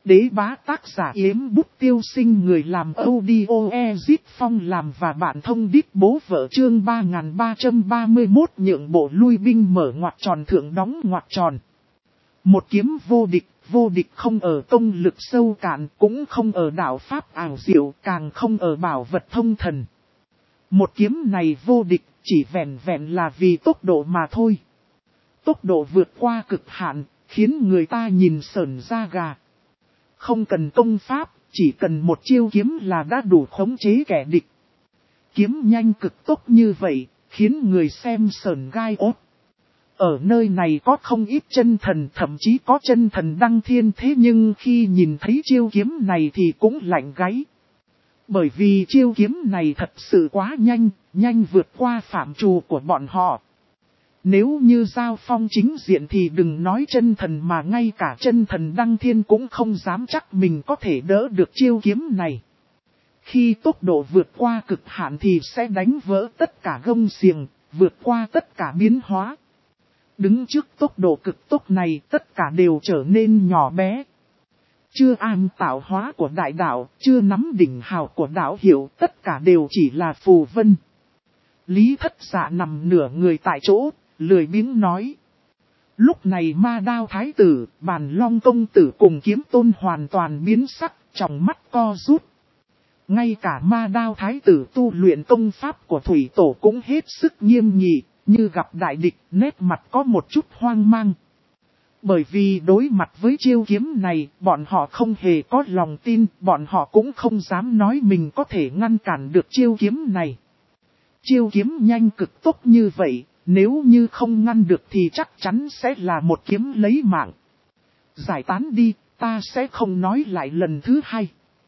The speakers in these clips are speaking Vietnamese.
Đế bá tác giả Yếm Bút Tiêu Sinh, người làm audio Ezit Phong làm và bạn thông đít bố vợ, chương 3331 nhượng bộ lui binh mở ngoặc tròn thượng đóng ngoặc tròn. Một kiếm vô địch không ở công lực sâu cạn, cũng không ở đạo pháp ảo diệu, càng không ở bảo vật thông thần. Một kiếm này vô địch chỉ vẹn vẹn là vì tốc độ mà thôi. Tốc độ vượt qua cực hạn, khiến người ta nhìn sởn da gà. Không cần công pháp, chỉ cần một chiêu kiếm là đã đủ khống chế kẻ địch. Kiếm nhanh cực tốc như vậy, khiến người xem sởn gai ốt. Ở nơi này có không ít chân thần, thậm chí có chân thần đăng thiên, thế nhưng khi nhìn thấy chiêu kiếm này thì cũng lạnh gáy. Bởi vì chiêu kiếm này thật sự quá nhanh vượt qua phạm trù của bọn họ. Nếu như giao phong chính diện thì đừng nói chân thần, mà ngay cả chân thần đăng thiên cũng không dám chắc mình có thể đỡ được chiêu kiếm này. Khi tốc độ vượt qua cực hạn thì sẽ đánh vỡ tất cả gông xiềng, vượt qua tất cả biến hóa. Đứng trước tốc độ cực tốc này, tất cả đều trở nên nhỏ bé. Chưa an tạo hóa của đại đạo, chưa nắm đỉnh hào của đạo hiệu, tất cả đều chỉ là phù vân. Lý Thất Dạ nằm nửa người tại chỗ, lười biếng nói. Lúc này Ma Đao Thái tử, Bàn Long công tử cùng Kiếm Tôn hoàn toàn biến sắc, trong mắt co rút. Ngay cả Ma Đao Thái tử tu luyện công pháp của Thủy Tổ cũng hết sức nghiêm nghị, như gặp đại địch, nét mặt có một chút hoang mang. Bởi vì đối mặt với chiêu kiếm này, bọn họ không hề có lòng tin, bọn họ cũng không dám nói mình có thể ngăn cản được chiêu kiếm này. Chiêu kiếm nhanh cực tốc như vậy, nếu như không ngăn được thì chắc chắn sẽ là một kiếm lấy mạng. Giải tán đi, ta sẽ không nói lại lần thứ hai.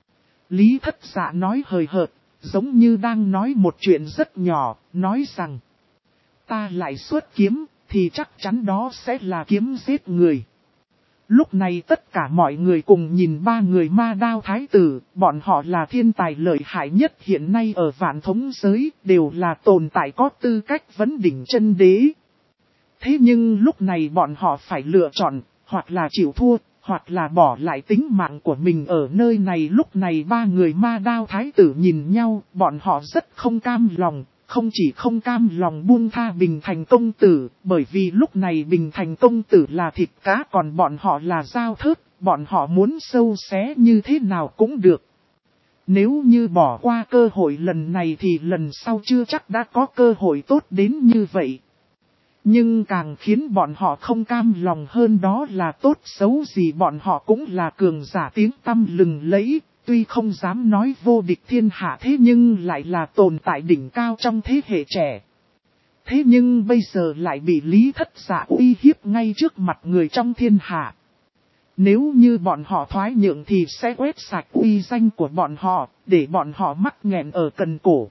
Lý Thất Dạ nói hời hợt, giống như đang nói một chuyện rất nhỏ, nói rằng ta lại xuất kiếm, thì chắc chắn đó sẽ là kiếm giết người. Lúc này tất cả mọi người cùng nhìn ba người Ma Đao Thái tử, bọn họ là thiên tài lợi hại nhất hiện nay ở vạn thống giới, đều là tồn tại có tư cách vấn đỉnh chân đế. Thế nhưng lúc này bọn họ phải lựa chọn, hoặc là chịu thua, hoặc là bỏ lại tính mạng của mình ở nơi này. Lúc này ba người Ma Đao Thái tử nhìn nhau, bọn họ rất không cam lòng. Không chỉ không cam lòng buông tha Bình Thành công tử, bởi vì lúc này Bình Thành công tử là thịt cá, còn bọn họ là dao thớt, bọn họ muốn sâu xé như thế nào cũng được. Nếu như bỏ qua cơ hội lần này thì lần sau chưa chắc đã có cơ hội tốt đến như vậy. Nhưng càng khiến bọn họ không cam lòng hơn đó là tốt xấu gì bọn họ cũng là cường giả tiếng tăm lừng lẫy. Tuy không dám nói vô địch thiên hạ, thế nhưng lại là tồn tại đỉnh cao trong thế hệ trẻ. Thế nhưng bây giờ lại bị Lý Thất Dạ uy hiếp ngay trước mặt người trong thiên hạ. Nếu như bọn họ thoái nhượng thì sẽ quét sạch uy danh của bọn họ, để bọn họ mắc nghẹn ở cần cổ.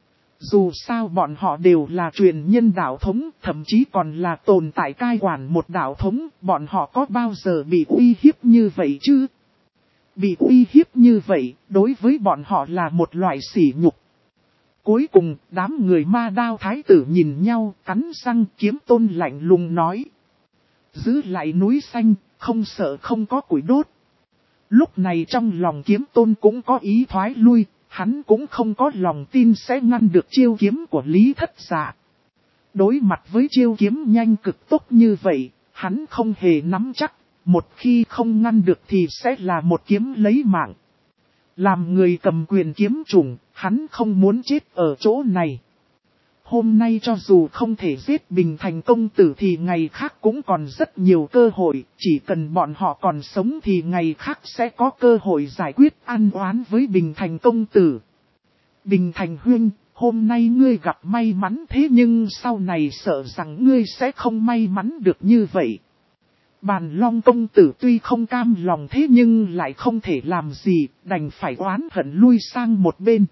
Dù sao bọn họ đều là truyền nhân đạo thống, thậm chí còn là tồn tại cai quản một đạo thống, bọn họ có bao giờ bị uy hiếp như vậy chứ? Bị uy hiếp như vậy, đối với bọn họ là một loại sỉ nhục. Cuối cùng, đám người Ma Đao Thái tử nhìn nhau, cắn răng. Kiếm Tôn lạnh lùng nói. Giữ lại núi xanh, không sợ không có củi đốt. Lúc này trong lòng Kiếm Tôn cũng có ý thoái lui, hắn cũng không có lòng tin sẽ ngăn được chiêu kiếm của Lý Thất Dạ. Đối mặt với chiêu kiếm nhanh cực tốc như vậy, hắn không hề nắm chắc. Một khi không ngăn được thì sẽ là một kiếm lấy mạng. Làm người cầm quyền kiếm chủng, hắn không muốn chết ở chỗ này. Hôm nay cho dù không thể giết Bình Thành công tử thì ngày khác cũng còn rất nhiều cơ hội. Chỉ cần bọn họ còn sống thì ngày khác sẽ có cơ hội giải quyết ăn oán với Bình Thành công tử. Bình Thành huynh, hôm nay ngươi gặp may mắn, thế nhưng sau này sợ rằng ngươi sẽ không may mắn được như vậy. Bàn Long công tử tuy không cam lòng thế nhưng lại không thể làm gì, đành phải oán hận lui sang một bên.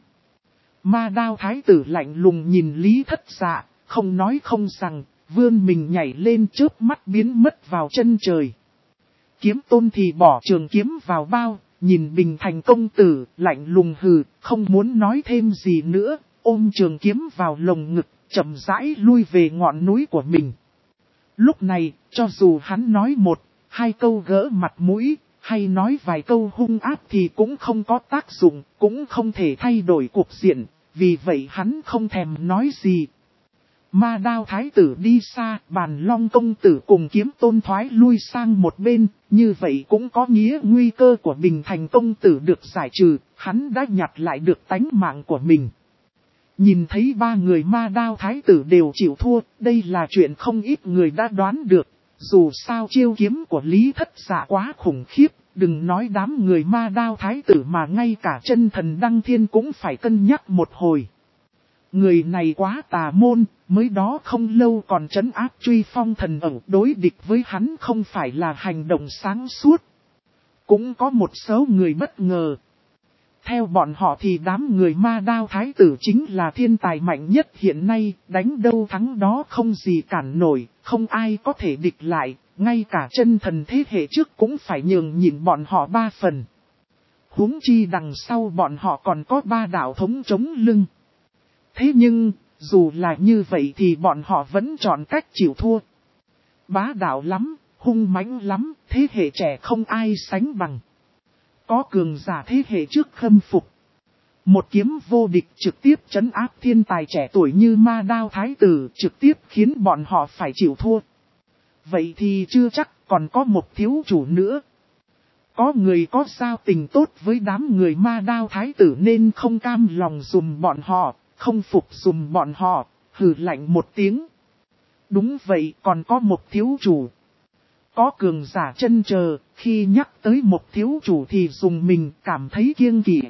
Ma Đao Thái tử lạnh lùng nhìn Lý Thất Dạ, không nói không rằng, vươn mình nhảy lên chớp mắt biến mất vào chân trời. Kiếm Tôn thì bỏ trường kiếm vào bao, nhìn Bình Thành công tử, lạnh lùng hừ, không muốn nói thêm gì nữa, ôm trường kiếm vào lồng ngực, chậm rãi lui về ngọn núi của mình. Lúc này, cho dù hắn nói một, hai câu gỡ mặt mũi, hay nói vài câu hung ác thì cũng không có tác dụng, cũng không thể thay đổi cuộc diện, vì vậy hắn không thèm nói gì. Ma Đao thái tử đi xa, Bàn Long công tử cùng Kiếm Tôn thoái lui sang một bên, như vậy cũng có nghĩa nguy cơ của Bình Thành công tử được giải trừ, hắn đã nhặt lại được tánh mạng của mình. Nhìn thấy ba người Ma Đao thái tử đều chịu thua, đây là chuyện không ít người đã đoán được, dù sao chiêu kiếm của Lý Thất Dạ quá khủng khiếp, đừng nói đám người Ma Đao thái tử mà ngay cả chân thần Đăng Thiên cũng phải cân nhắc một hồi. Người này quá tà môn, mới đó không lâu còn trấn áp Truy Phong thần ẩu, đối địch với hắn không phải là hành động sáng suốt. Cũng có một số người bất ngờ. Theo bọn họ thì đám người Ma Đao thái tử chính là thiên tài mạnh nhất hiện nay, đánh đâu thắng đó không gì cản nổi, không ai có thể địch lại, ngay cả chân thần thế hệ trước cũng phải nhường nhịn bọn họ 3 phần. Huống chi đằng sau bọn họ còn có 3 đạo thống chống lưng. Thế nhưng, dù là như vậy thì bọn họ vẫn chọn cách chịu thua. Bá đạo lắm, hung mãnh lắm, thế hệ trẻ không ai sánh bằng. Có cường giả thế hệ trước khâm phục. Một kiếm vô địch trực tiếp trấn áp thiên tài trẻ tuổi như Ma Đao thái tử, trực tiếp khiến bọn họ phải chịu thua. Vậy thì chưa chắc còn có một thiếu chủ nữa. Có người có giao tình tốt với đám người Ma Đao thái tử nên không cam lòng dùm bọn họ, không phục dùm bọn họ, hừ lạnh một tiếng. Đúng vậy, còn có một thiếu chủ. Có cường giả chân chờ, khi nhắc tới một thiếu chủ thì dùng mình cảm thấy kiêng kỵ.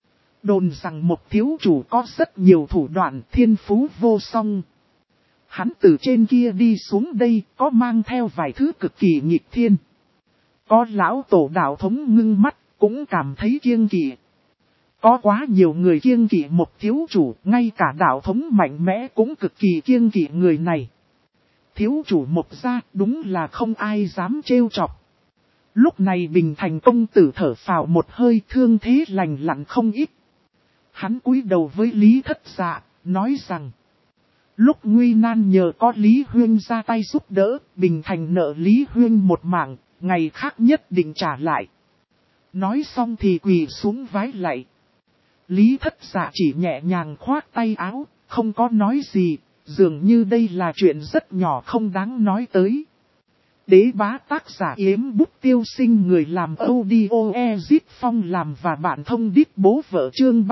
Đồn rằng một thiếu chủ có rất nhiều thủ đoạn, thiên phú vô song. Hắn từ trên kia đi xuống đây có mang theo vài thứ cực kỳ nghịch thiên. Có lão tổ đạo thống ngưng mắt, cũng cảm thấy kiêng kỵ. Có quá nhiều người kiêng kỵ một thiếu chủ, ngay cả đạo thống mạnh mẽ cũng cực kỳ kiêng kỵ người này. Thiếu chủ một gia đúng là không ai dám trêu chọc. Lúc này Bình Thành công tử thở phào một hơi, thương thế lành lặn không ít. Hắn cúi đầu với Lý Thất Dạ, nói rằng. Lúc nguy nan nhờ có Lý Huyên ra tay giúp đỡ, Bình Thành nợ Lý Huyên một mạng, ngày khác nhất định trả lại. Nói xong thì quỳ xuống vái lạy. Lý Thất Dạ chỉ nhẹ nhàng khoác tay áo, không có nói gì, dường như đây là chuyện rất nhỏ không đáng nói tới. Đế bá tác giả Yếm Bút Tiêu Sinh, người làm audio Ezit Phong làm và bạn thông đít bố vợ, chương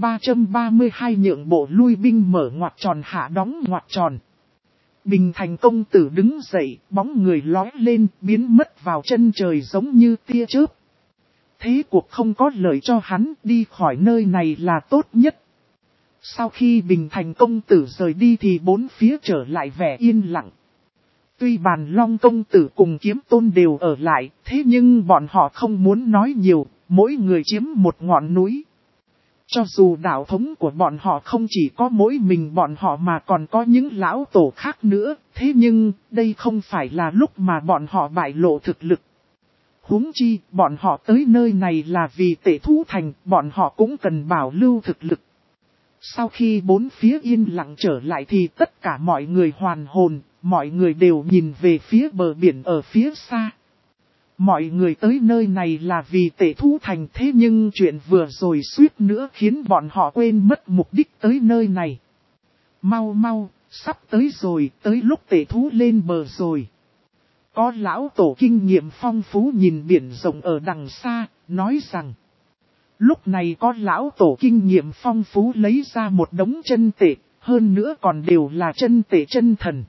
3332 nhượng bộ lui binh mở ngoặc tròn hạ đóng ngoặc tròn. Bình Thành công tử đứng dậy, bóng người lói lên, biến mất vào chân trời giống như tia chớp. Thế cuộc không có lợi cho hắn, đi khỏi nơi này là tốt nhất. Sau khi Bình Thành công tử rời đi thì bốn phía trở lại vẻ yên lặng. Tuy Bàn Long công tử cùng Kiếm Tôn đều ở lại, thế nhưng bọn họ không muốn nói nhiều, mỗi người chiếm một ngọn núi. Cho dù đạo thống của bọn họ không chỉ có mỗi mình bọn họ mà còn có những lão tổ khác nữa, thế nhưng đây không phải là lúc mà bọn họ bại lộ thực lực. Huống chi, bọn họ tới nơi này là vì Tể Thú Thành, bọn họ cũng cần bảo lưu thực lực. Sau khi bốn phía yên lặng trở lại thì tất cả mọi người hoàn hồn, mọi người đều nhìn về phía bờ biển ở phía xa. Mọi người tới nơi này là vì Tể Thú Thành, thế nhưng chuyện vừa rồi suýt nữa khiến bọn họ quên mất mục đích tới nơi này. Mau mau, sắp tới rồi, tới lúc Tể Thú lên bờ rồi. Có lão tổ kinh nghiệm phong phú nhìn biển rộng ở đằng xa, nói rằng. Lúc này có lão tổ kinh nghiệm phong phú lấy ra một đống chân tệ, hơn nữa còn đều là chân tệ chân thần.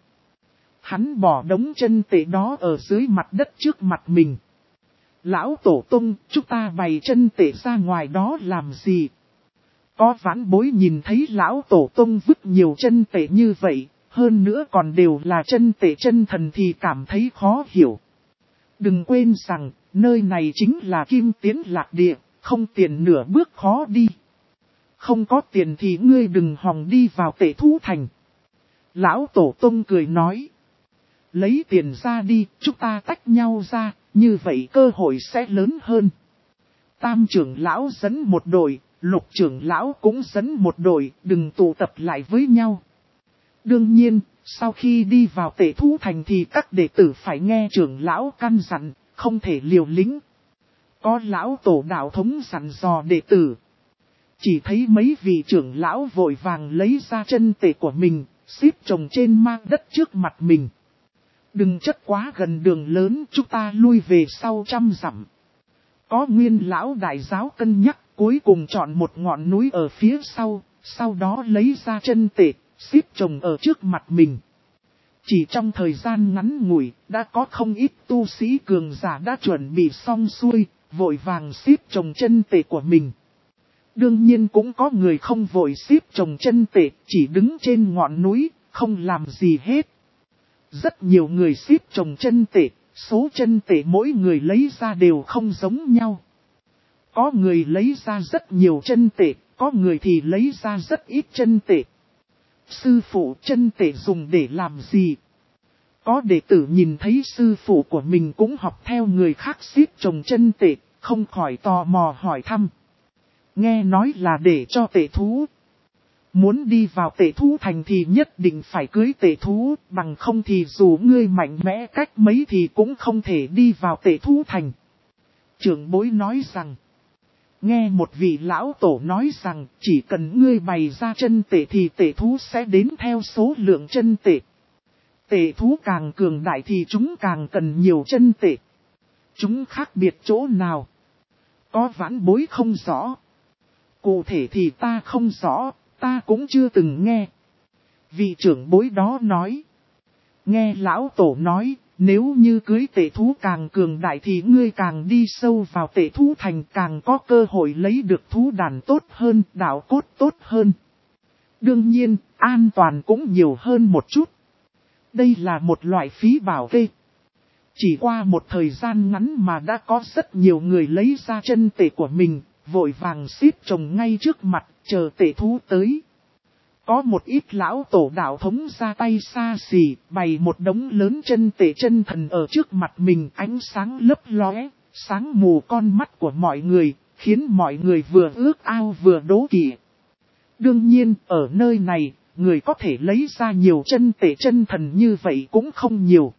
Hắn bỏ đống chân tệ đó ở dưới mặt đất trước mặt mình. Lão tổ tung, chúng ta bày chân tệ ra ngoài đó làm gì? Có vãn bối nhìn thấy lão tổ tung vứt nhiều chân tệ như vậy, hơn nữa còn đều là chân tệ chân thần thì cảm thấy khó hiểu. Đừng quên rằng, nơi này chính là Kim Tiến Lạc Địa, không tiền nửa bước khó đi. Không có tiền thì ngươi đừng hòng đi vào Tể Thú Thành. Lão tổ tông cười nói. Lấy tiền ra đi, chúng ta tách nhau ra, như vậy cơ hội sẽ lớn hơn. Tam trưởng lão dẫn một đội, lục trưởng lão cũng dẫn một đội, đừng tụ tập lại với nhau. Đương nhiên, sau khi đi vào Tể Thú Thành thì các đệ tử phải nghe trưởng lão căn dặn, không thể liều lĩnh. Có lão tổ đạo thống dặn dò đệ tử. Chỉ thấy mấy vị trưởng lão vội vàng lấy ra chân tệ của mình, xếp chồng trên mang đất trước mặt mình. Đừng chất quá gần đường lớn, chúng ta lui về sau 100 dặm. Có nguyên lão đại giáo cân nhắc, cuối cùng chọn một ngọn núi ở phía sau đó lấy ra chân tệ, xếp chồng ở trước mặt mình. Chỉ trong thời gian ngắn ngủi, đã có không ít tu sĩ cường giả đã chuẩn bị xong xuôi, vội vàng xếp chồng chân tệ của mình. Đương nhiên cũng có người không vội xếp chồng chân tệ, chỉ đứng trên ngọn núi, không làm gì hết. Rất nhiều người xếp chồng chân tệ, số chân tệ mỗi người lấy ra đều không giống nhau. Có người lấy ra rất nhiều chân tệ, có người thì lấy ra rất ít chân tệ. Sư phụ, chân tệ dùng để làm gì? Có đệ tử nhìn thấy sư phụ của mình cũng học theo người khác xếp chồng chân tệ, không khỏi tò mò hỏi thăm. Nghe nói là để cho tệ thú. Muốn đi vào tệ thú thành thì nhất định phải cưới tệ thú, bằng không thì dù ngươi mạnh mẽ cách mấy thì cũng không thể đi vào tệ thú thành. Trưởng bối nói rằng, nghe một vị lão tổ nói rằng chỉ cần ngươi bày ra chân tệ thì tệ thú sẽ đến theo số lượng chân tệ. Tệ thú càng cường đại thì chúng càng cần nhiều chân tệ. Chúng khác biệt chỗ nào? Có vãn bối không rõ. Cụ thể thì ta không rõ, ta cũng chưa từng nghe. Vị trưởng bối đó nói. Nghe lão tổ nói, nếu như cưới tệ thú càng cường đại thì ngươi càng đi sâu vào tệ thú thành càng có cơ hội lấy được thú đàn tốt hơn, đạo cốt tốt hơn. Đương nhiên, an toàn cũng nhiều hơn một chút. Đây là một loại phí bảo kê. Chỉ qua một thời gian ngắn mà đã có rất nhiều người lấy ra chân tệ của mình, vội vàng xếp chồng ngay trước mặt, chờ tệ thú tới. Có một ít lão tổ đạo thống ra tay xa xỉ, bày một đống lớn chân tệ chân thần ở trước mặt mình, ánh sáng lấp lóe, sáng mù con mắt của mọi người, khiến mọi người vừa ước ao vừa đố kỵ. Đương nhiên, ở nơi này, người có thể lấy ra nhiều chân tệ chân thần như vậy cũng không nhiều.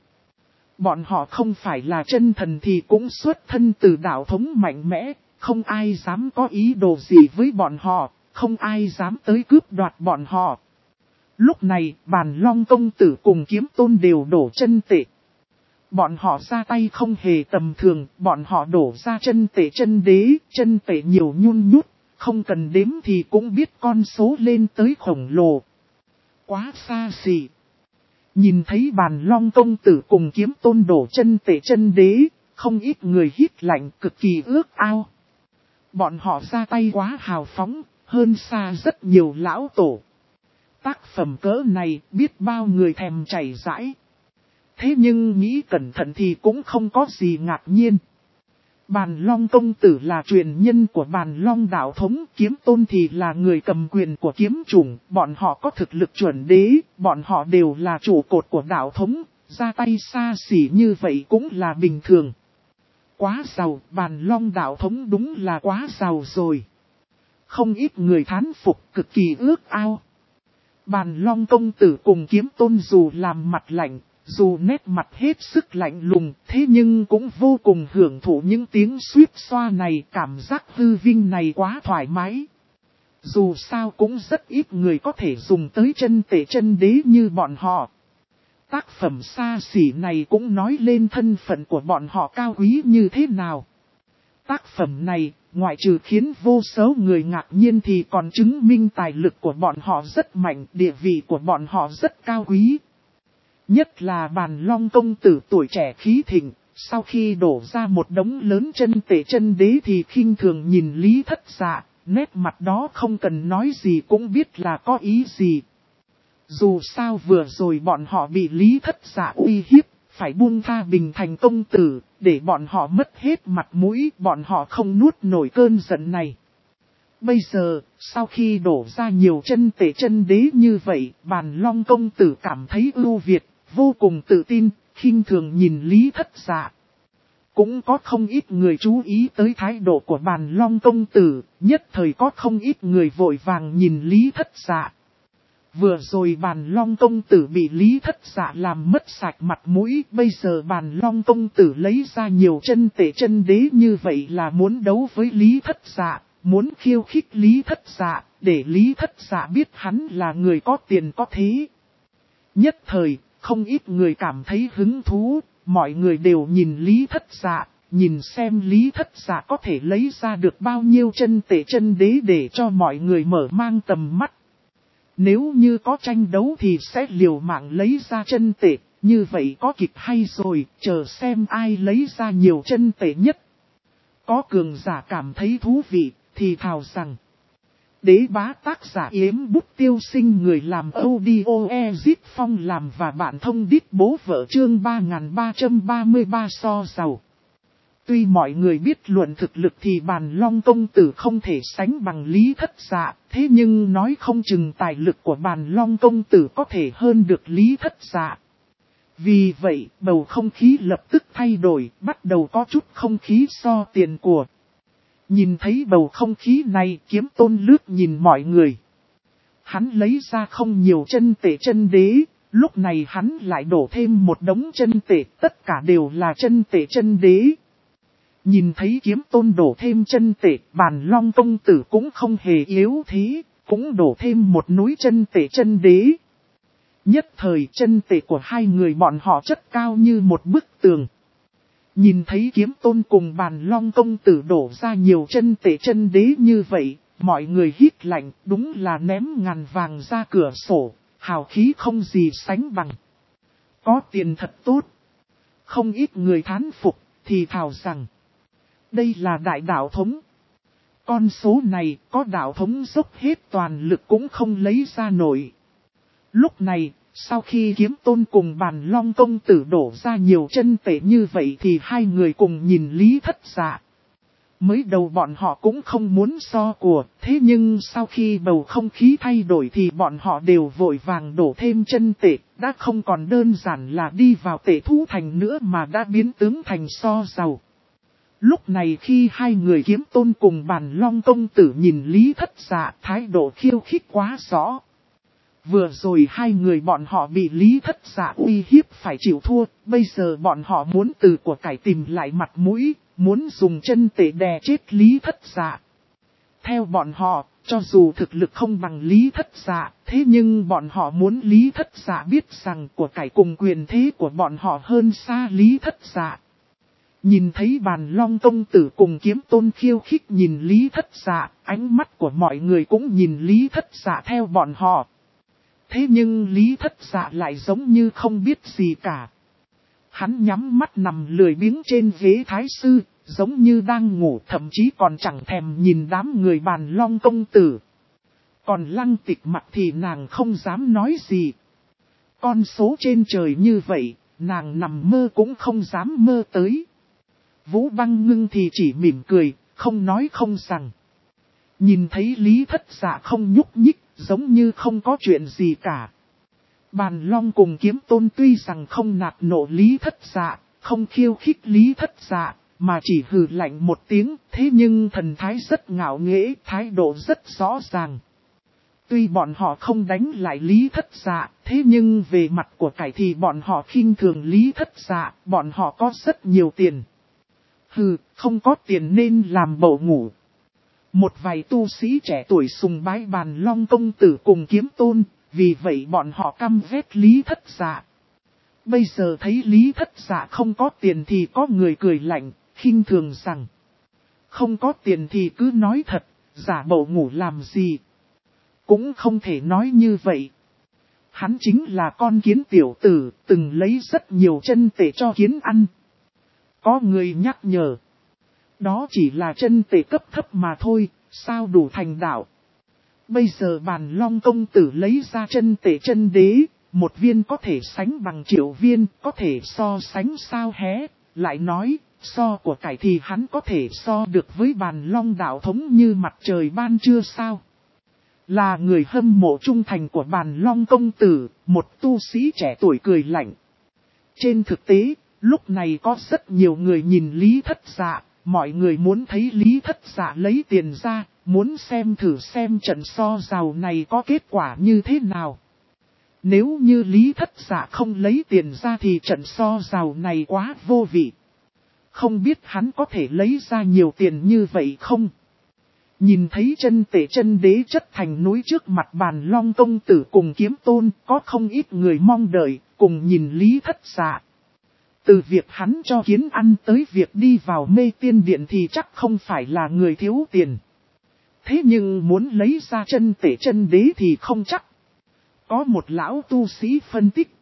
Bọn họ không phải là chân thần thì cũng xuất thân từ đạo thống mạnh mẽ, không ai dám có ý đồ gì với bọn họ, không ai dám tới cướp đoạt bọn họ. Lúc này, Bàn Long công tử cùng Kiếm Tôn đều đổ chân tệ. Bọn họ ra tay không hề tầm thường, bọn họ đổ ra chân tệ chân tệ nhiều nhun nhút, không cần đếm thì cũng biết con số lên tới khổng lồ. Quá xa xỉ. Nhìn thấy Bàn Long công tử cùng Kiếm Tôn đổ chân tệ chân đế, không ít người hít lạnh cực kỳ ước ao. Bọn họ ra tay quá hào phóng, hơn xa rất nhiều lão tổ. Tác phẩm cỡ này biết bao người thèm chảy rãi. Thế nhưng nghĩ cẩn thận thì cũng không có gì ngạc nhiên. Bàn Long công tử là truyền nhân của Bàn Long đạo thống, Kiếm Tôn thì là người cầm quyền của kiếm chủng, bọn họ có thực lực chuẩn đế, bọn họ đều là trụ cột của đạo thống, ra tay xa xỉ như vậy cũng là bình thường. Quá giàu, Bàn Long đạo thống đúng là quá giàu rồi. Không ít người thán phục cực kỳ ước ao. Bàn Long công tử cùng Kiếm Tôn dù làm mặt lạnh, dù nét mặt hết sức lạnh lùng, thế nhưng cũng vô cùng hưởng thụ những tiếng suýt xoa này, cảm giác hư vinh này quá thoải mái. Dù sao cũng rất ít người có thể dùng tới chân tệ chân đế như bọn họ. Tác phẩm xa xỉ này cũng nói lên thân phận của bọn họ cao quý như thế nào. Tác phẩm này, ngoại trừ khiến vô số người ngạc nhiên thì còn chứng minh tài lực của bọn họ rất mạnh, địa vị của bọn họ rất cao quý. Nhất là Bàn Long công tử tuổi trẻ khí thịnh, sau khi đổ ra một đống lớn chân tệ chân đế thì khinh thường nhìn Lý Thất Dạ, nét mặt đó không cần nói gì cũng biết là có ý gì. Dù sao vừa rồi bọn họ bị Lý Thất Dạ uy hiếp, phải buông tha Bình Thành công tử, để bọn họ mất hết mặt mũi, bọn họ không nuốt nổi cơn giận này. Bây giờ, sau khi đổ ra nhiều chân tệ chân đế như vậy, Bàn Long công tử cảm thấy ưu việt, vô cùng tự tin, khinh thường nhìn Lý Thất Dạ. Cũng có không ít người chú ý tới thái độ của Bàn Long công tử, nhất thời có không ít người vội vàng nhìn Lý Thất Dạ. Vừa rồi Bàn Long công tử bị Lý Thất Dạ làm mất sạch mặt mũi, bây giờ Bàn Long công tử lấy ra nhiều chân tệ chân đế như vậy là muốn đấu với Lý Thất Dạ, muốn khiêu khích Lý Thất Dạ, để Lý Thất Dạ biết hắn là người có tiền có thế. Nhất thời, không ít người cảm thấy hứng thú, mọi người đều nhìn Lý Thất Dạ, nhìn xem Lý Thất Dạ có thể lấy ra được bao nhiêu chân tệ chân đế để cho mọi người mở mang tầm mắt. Nếu như có tranh đấu thì sẽ liều mạng lấy ra chân tệ, như vậy có kịch hay rồi, chờ xem ai lấy ra nhiều chân tệ nhất. Có cường giả cảm thấy thú vị, thì thào rằng. Đế bá tác giả Yếm Bút Tiêu Sinh người làm audio Ezit Phong làm và bạn thông đít bố vợ chương 3333 so giàu. Tuy mọi người biết luận thực lực thì Bàn Long công tử không thể sánh bằng Lý Thất Dạ, thế nhưng nói không chừng tài lực của Bàn Long công tử có thể hơn được Lý Thất Dạ. Vì vậy, bầu không khí lập tức thay đổi, bắt đầu có chút không khí so tiền của. Nhìn thấy bầu không khí này, Kiếm Tôn lướt nhìn mọi người. Hắn lấy ra không nhiều chân tệ chân đế, lúc này hắn lại đổ thêm một đống chân tệ, tất cả đều là chân tệ chân đế. Nhìn thấy Kiếm Tôn đổ thêm chân tệ, Bàn Long công tử cũng không hề yếu thế, cũng đổ thêm một núi chân tệ chân đế. Nhất thời chân tệ của hai người bọn họ chất cao như một bức tường. Nhìn thấy Kiếm Tôn cùng Bàn Long công tử đổ ra nhiều chân tệ chân đế như vậy, mọi người hít lạnh, đúng là ném ngàn vàng ra cửa sổ, hào khí không gì sánh bằng. Có tiền thật tốt. Không ít người thán phục, thì thào rằng. Đây là đại đạo thống. Con số này có đạo thống dốc hết toàn lực cũng không lấy ra nổi. Lúc này, sau khi Kiếm Tôn cùng Bàn Long công tử đổ ra nhiều chân tệ như vậy thì hai người cùng nhìn Lý Thất Dạ. Mới đầu bọn họ cũng không muốn so của, thế nhưng sau khi bầu không khí thay đổi thì bọn họ đều vội vàng đổ thêm chân tệ, đã không còn đơn giản là đi vào tệ thú thành nữa mà đã biến tướng thành so giàu. Lúc này khi hai người Kiếm Tôn cùng Bàn Long công tử nhìn Lý Thất Dạ, thái độ khiêu khích quá rõ. Vừa rồi hai người bọn họ bị Lý Thất Dạ uy hiếp phải chịu thua, bây giờ bọn họ muốn từ của cải tìm lại mặt mũi, muốn dùng chân tệ đè chết Lý Thất Dạ. Theo bọn họ, cho dù thực lực không bằng Lý Thất Dạ, thế nhưng bọn họ muốn Lý Thất Dạ biết rằng của cải cùng quyền thế của bọn họ hơn xa Lý Thất Dạ. Nhìn thấy Bàn Long công tử cùng Kiếm Tôn khiêu khích nhìn Lý Thất Dạ, ánh mắt của mọi người cũng nhìn Lý Thất Dạ theo bọn họ. Thế nhưng Lý Thất Dạ lại giống như không biết gì cả. Hắn nhắm mắt nằm lười biếng trên ghế thái sư, giống như đang ngủ, thậm chí còn chẳng thèm nhìn đám người Bàn Long công tử. Còn Lăng Tịch mặt thì nàng không dám nói gì. Con số trên trời như vậy, nàng nằm mơ cũng không dám mơ tới. Vũ Băng Ngưng thì chỉ mỉm cười, không nói không rằng. Nhìn thấy Lý Thất Dạ không nhúc nhích, giống như không có chuyện gì cả. Bàn Long cùng Kiếm Tôn tuy rằng không nạt nộ Lý Thất Dạ, không khiêu khích Lý Thất Dạ, mà chỉ hừ lạnh một tiếng, thế nhưng thần thái rất ngạo nghễ, thái độ rất rõ ràng. Tuy bọn họ không đánh lại Lý Thất Dạ, thế nhưng về mặt của cải thì bọn họ khinh thường Lý Thất Dạ, bọn họ có rất nhiều tiền. Hừ, không có tiền nên làm bầu ngủ. Một vài tu sĩ trẻ tuổi sùng bái Bàn Long công tử cùng Kiếm Tôn, vì vậy bọn họ căm ghét Lý Thất Dạ. Bây giờ thấy Lý Thất Dạ không có tiền thì có người cười lạnh, khinh thường rằng. Không có tiền thì cứ nói thật, giả bộ ngủ làm gì. Cũng không thể nói như vậy. Hắn chính là con kiến tiểu tử, từng lấy rất nhiều chân tệ cho kiến ăn. Có người nhắc nhở. Đó chỉ là chân tệ cấp thấp mà thôi, sao đủ thành đạo. Bây giờ Bàn Long công tử lấy ra chân tệ chân đế, một viên có thể sánh bằng triệu viên, có thể so sánh sao hé, lại nói, so của cải thì hắn có thể so được với Bàn Long đạo thống như mặt trời ban trưa sao. Là người hâm mộ trung thành của Bàn Long công tử, một tu sĩ trẻ tuổi cười lạnh. Trên thực tế, lúc này có rất nhiều người nhìn Lý Thất Dạ, mọi người muốn thấy Lý Thất Dạ lấy tiền ra, muốn xem thử xem trận so giàu này có kết quả như thế nào. Nếu như Lý Thất Dạ không lấy tiền ra thì trận so giàu này quá vô vị. Không biết hắn có thể lấy ra nhiều tiền như vậy không? Nhìn thấy chân tể chân đế chất thành núi trước mặt Bàn Long công tử cùng Kiếm Tôn, có không ít người mong đợi, cùng nhìn Lý Thất Dạ. Từ việc hắn cho kiến ăn tới việc đi vào mê tiên điện thì chắc không phải là người thiếu tiền. Thế nhưng muốn lấy ra chân tể chân đế thì không chắc. Có một lão tu sĩ phân tích.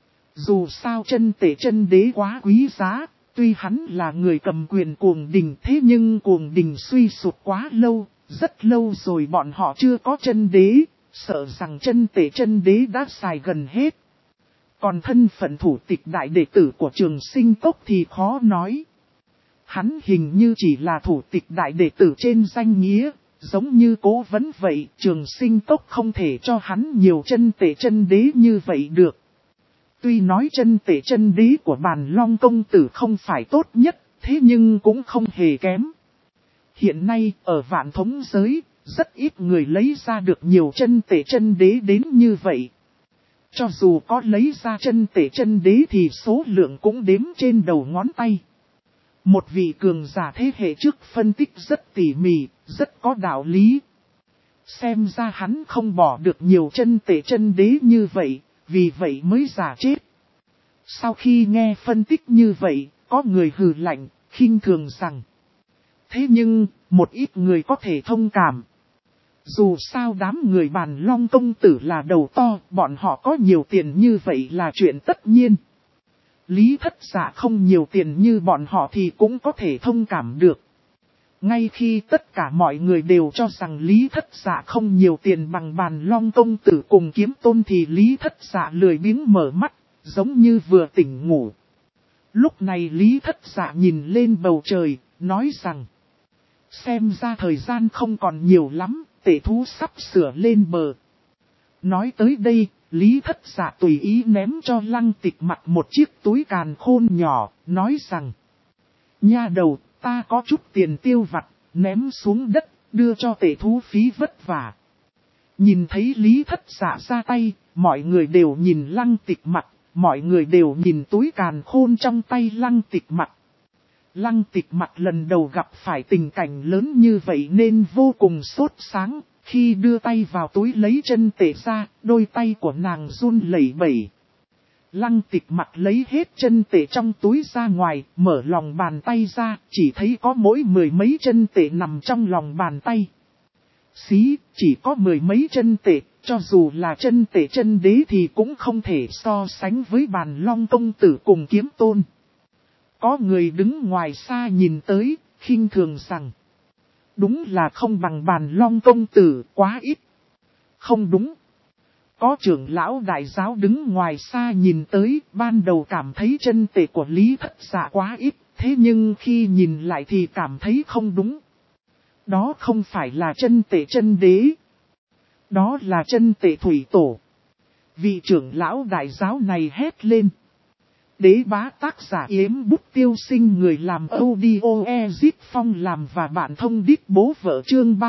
Dù sao chân tể chân đế quá quý giá, tuy hắn là người cầm quyền cuồng đình, thế nhưng cuồng đình suy sụp quá lâu, rất lâu rồi bọn họ chưa có chân đế, sợ rằng chân tể chân đế đã xài gần hết. Còn thân phận thủ tịch đại đệ tử của Trường Sinh Cốc thì khó nói. Hắn hình như chỉ là thủ tịch đại đệ tử trên danh nghĩa, giống như Cố Vấn vậy, Trường Sinh Cốc không thể cho hắn nhiều chân tể chân đế như vậy được. Tuy nói chân tể chân đế của Bàn Long công tử không phải tốt nhất, thế nhưng cũng không hề kém. Hiện nay, ở Vạn Thống giới, rất ít người lấy ra được nhiều chân tể chân đế đến như vậy. Cho dù có lấy ra chân tể chân đế thì số lượng cũng đếm trên đầu ngón tay. Một vị cường giả thế hệ trước phân tích rất tỉ mỉ, rất có đạo lý. Xem ra hắn không bỏ được nhiều chân tể chân đế như vậy, vì vậy mới giả chết. Sau khi nghe phân tích như vậy, có người hừ lạnh, khinh thường rằng. Thế nhưng, một ít người có thể thông cảm. Dù sao đám người Bàn Long công tử là đầu to, bọn họ có nhiều tiền như vậy là chuyện tất nhiên. Lý Thất Dạ không nhiều tiền như bọn họ thì cũng có thể thông cảm được. Ngay khi tất cả mọi người đều cho rằng Lý Thất Dạ không nhiều tiền bằng Bàn Long công tử cùng Kiếm Tôn thì Lý Thất Dạ lười biếng mở mắt, giống như vừa tỉnh ngủ. Lúc này Lý Thất Dạ nhìn lên bầu trời, nói rằng: xem ra thời gian không còn nhiều lắm, tể thú sắp sửa lên bờ. Nói tới đây, Lý Thất Dạ tùy ý ném cho Lăng Tịch Mặc một chiếc túi càn khôn nhỏ, nói rằng: nha đầu, ta có chút tiền tiêu vặt, ném xuống đất, đưa cho tể thú phí vất vả. Nhìn thấy Lý Thất Dạ ra tay, mọi người đều nhìn Lăng Tịch Mặc, mọi người đều nhìn túi càn khôn trong tay Lăng Tịch Mặc. Lăng Tịch Mặc lần đầu gặp phải tình cảnh lớn như vậy nên vô cùng sốt sáng, khi đưa tay vào túi lấy chân tể ra, đôi tay của nàng run lẩy bẩy. Lăng Tịch Mặc lấy hết chân tể trong túi ra ngoài, mở lòng bàn tay ra, chỉ thấy có mỗi mười mấy chân tể nằm trong lòng bàn tay. Xí, chỉ có mười mấy chân tể, cho dù là chân tể chân đế thì cũng không thể so sánh với Bàn Long công tử cùng Kiếm Tôn. Có người đứng ngoài xa nhìn tới, khinh thường rằng: đúng là không bằng Bàn Long công tử, quá ít. Không đúng. Có trưởng lão đại giáo đứng ngoài xa nhìn tới, ban đầu cảm thấy chân tể của Lý Thất Dạ quá ít, thế nhưng khi nhìn lại thì cảm thấy không đúng. Đó không phải là chân tể chân đế. Đó là chân tể thủy tổ. Vị trưởng lão đại giáo này hét lên. Đế bá tác giả Yếm Bút Tiêu Sinh, người làm audio Ezit Phong làm và bạn thông đít bố vợ, chương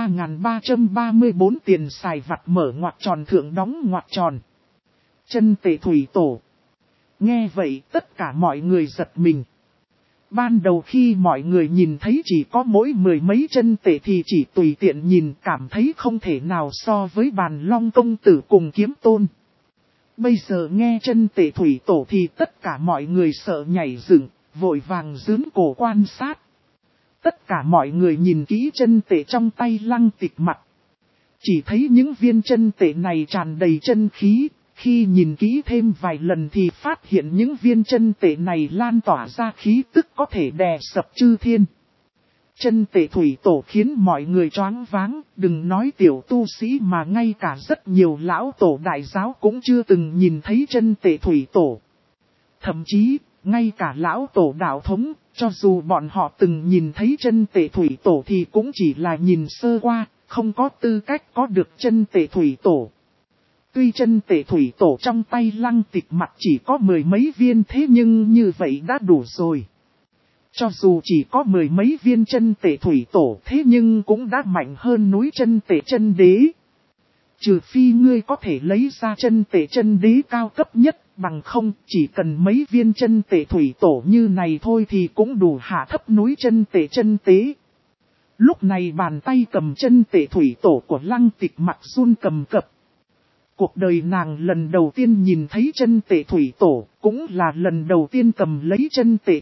3334 tiền xài vặt mở ngoặc tròn thượng đóng ngoặc tròn. Chân tể thủy tổ. Nghe vậy tất cả mọi người giật mình. Ban đầu khi mọi người nhìn thấy chỉ có mỗi mười mấy chân tể thì chỉ tùy tiện nhìn, cảm thấy không thể nào so với Bàn Long công tử cùng Kiếm Tôn. Bây giờ nghe chân tể thủy tổ thì tất cả mọi người sợ nhảy dựng, vội vàng giương cổ quan sát. Tất cả mọi người nhìn kỹ chân tể trong tay Lăng Tịch Mặc. Chỉ thấy những viên chân tể này tràn đầy chân khí, khi nhìn kỹ thêm vài lần thì phát hiện những viên chân tể này lan tỏa ra khí tức có thể đè sập chư thiên. Chân tể thủy tổ khiến mọi người choáng váng, đừng nói tiểu tu sĩ mà ngay cả rất nhiều lão tổ đại giáo cũng chưa từng nhìn thấy chân tể thủy tổ. Thậm chí, ngay cả lão tổ đạo thống, cho dù bọn họ từng nhìn thấy chân tể thủy tổ thì cũng chỉ là nhìn sơ qua, không có tư cách có được chân tể thủy tổ. Tuy chân tể thủy tổ trong tay Lăng Tịch Mặc chỉ có mười mấy viên, thế nhưng như vậy đã đủ rồi. Cho dù chỉ có mười mấy viên chân tể thủy tổ, thế nhưng cũng đã mạnh hơn núi chân tể chân đế. trừ phi ngươi có thể lấy ra chân tệ chân đế cao cấp nhất, bằng không chỉ cần mấy viên chân tệ thủy tổ như này thôi thì cũng đủ hạ thấp núi chân tệ chân tế. Lúc này bàn tay cầm chân tệ thủy tổ của Lăng Tịch Mặc run cầm cập. Cuộc đời nàng lần đầu tiên nhìn thấy chân tệ thủy tổ, cũng là lần đầu tiên cầm lấy chân tệ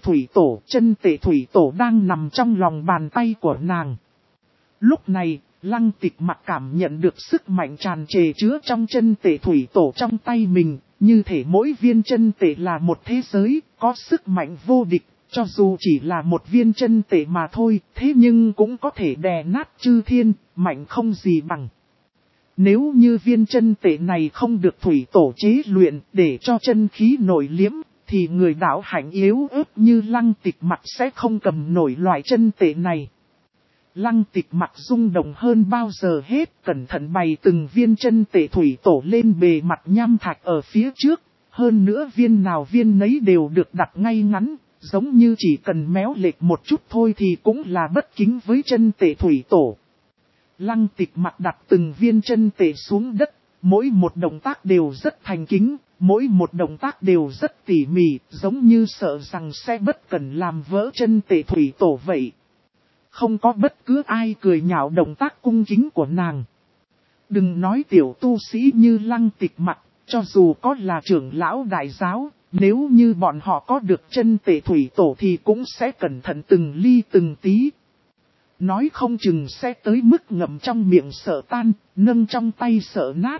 thủy tổ đang nằm trong lòng bàn tay của nàng. Lúc này, Lăng Tịch Mặc cảm nhận được sức mạnh tràn trề chứa trong chân tệ thủy tổ trong tay mình, như thể mỗi viên chân tệ là một thế giới, có sức mạnh vô địch, cho dù chỉ là một viên chân tệ mà thôi, thế nhưng cũng có thể đè nát chư thiên, mạnh không gì bằng. Nếu như viên chân tệ này không được thủy tổ chế luyện để cho chân khí nổi liếm, thì người đạo hạnh yếu ớt như Lăng Tịch Mặc sẽ không cầm nổi loại chân tệ này. Lăng Tịch Mặc rung động hơn bao giờ hết, cẩn thận bày từng viên chân tệ thủy tổ lên bề mặt nham thạch ở phía trước, hơn nữa viên nào viên nấy đều được đặt ngay ngắn, giống như chỉ cần méo lệch một chút thôi thì cũng là bất kính với chân tệ thủy tổ. Lăng Tịch Mặc đặt từng viên chân tệ xuống đất, mỗi một động tác đều rất thành kính, mỗi một động tác đều rất tỉ mỉ, giống như sợ rằng sẽ bất cẩn làm vỡ chân tệ thủy tổ vậy. Không có bất cứ ai cười nhạo động tác cung kính của nàng. Đừng nói tiểu tu sĩ như Lăng Tịch Mặc, cho dù có là trưởng lão đại giáo, nếu như bọn họ có được chân tệ thủy tổ thì cũng sẽ cẩn thận từng ly từng tí. Nói không chừng sẽ tới mức ngậm trong miệng sợ tan, nâng trong tay sợ nát.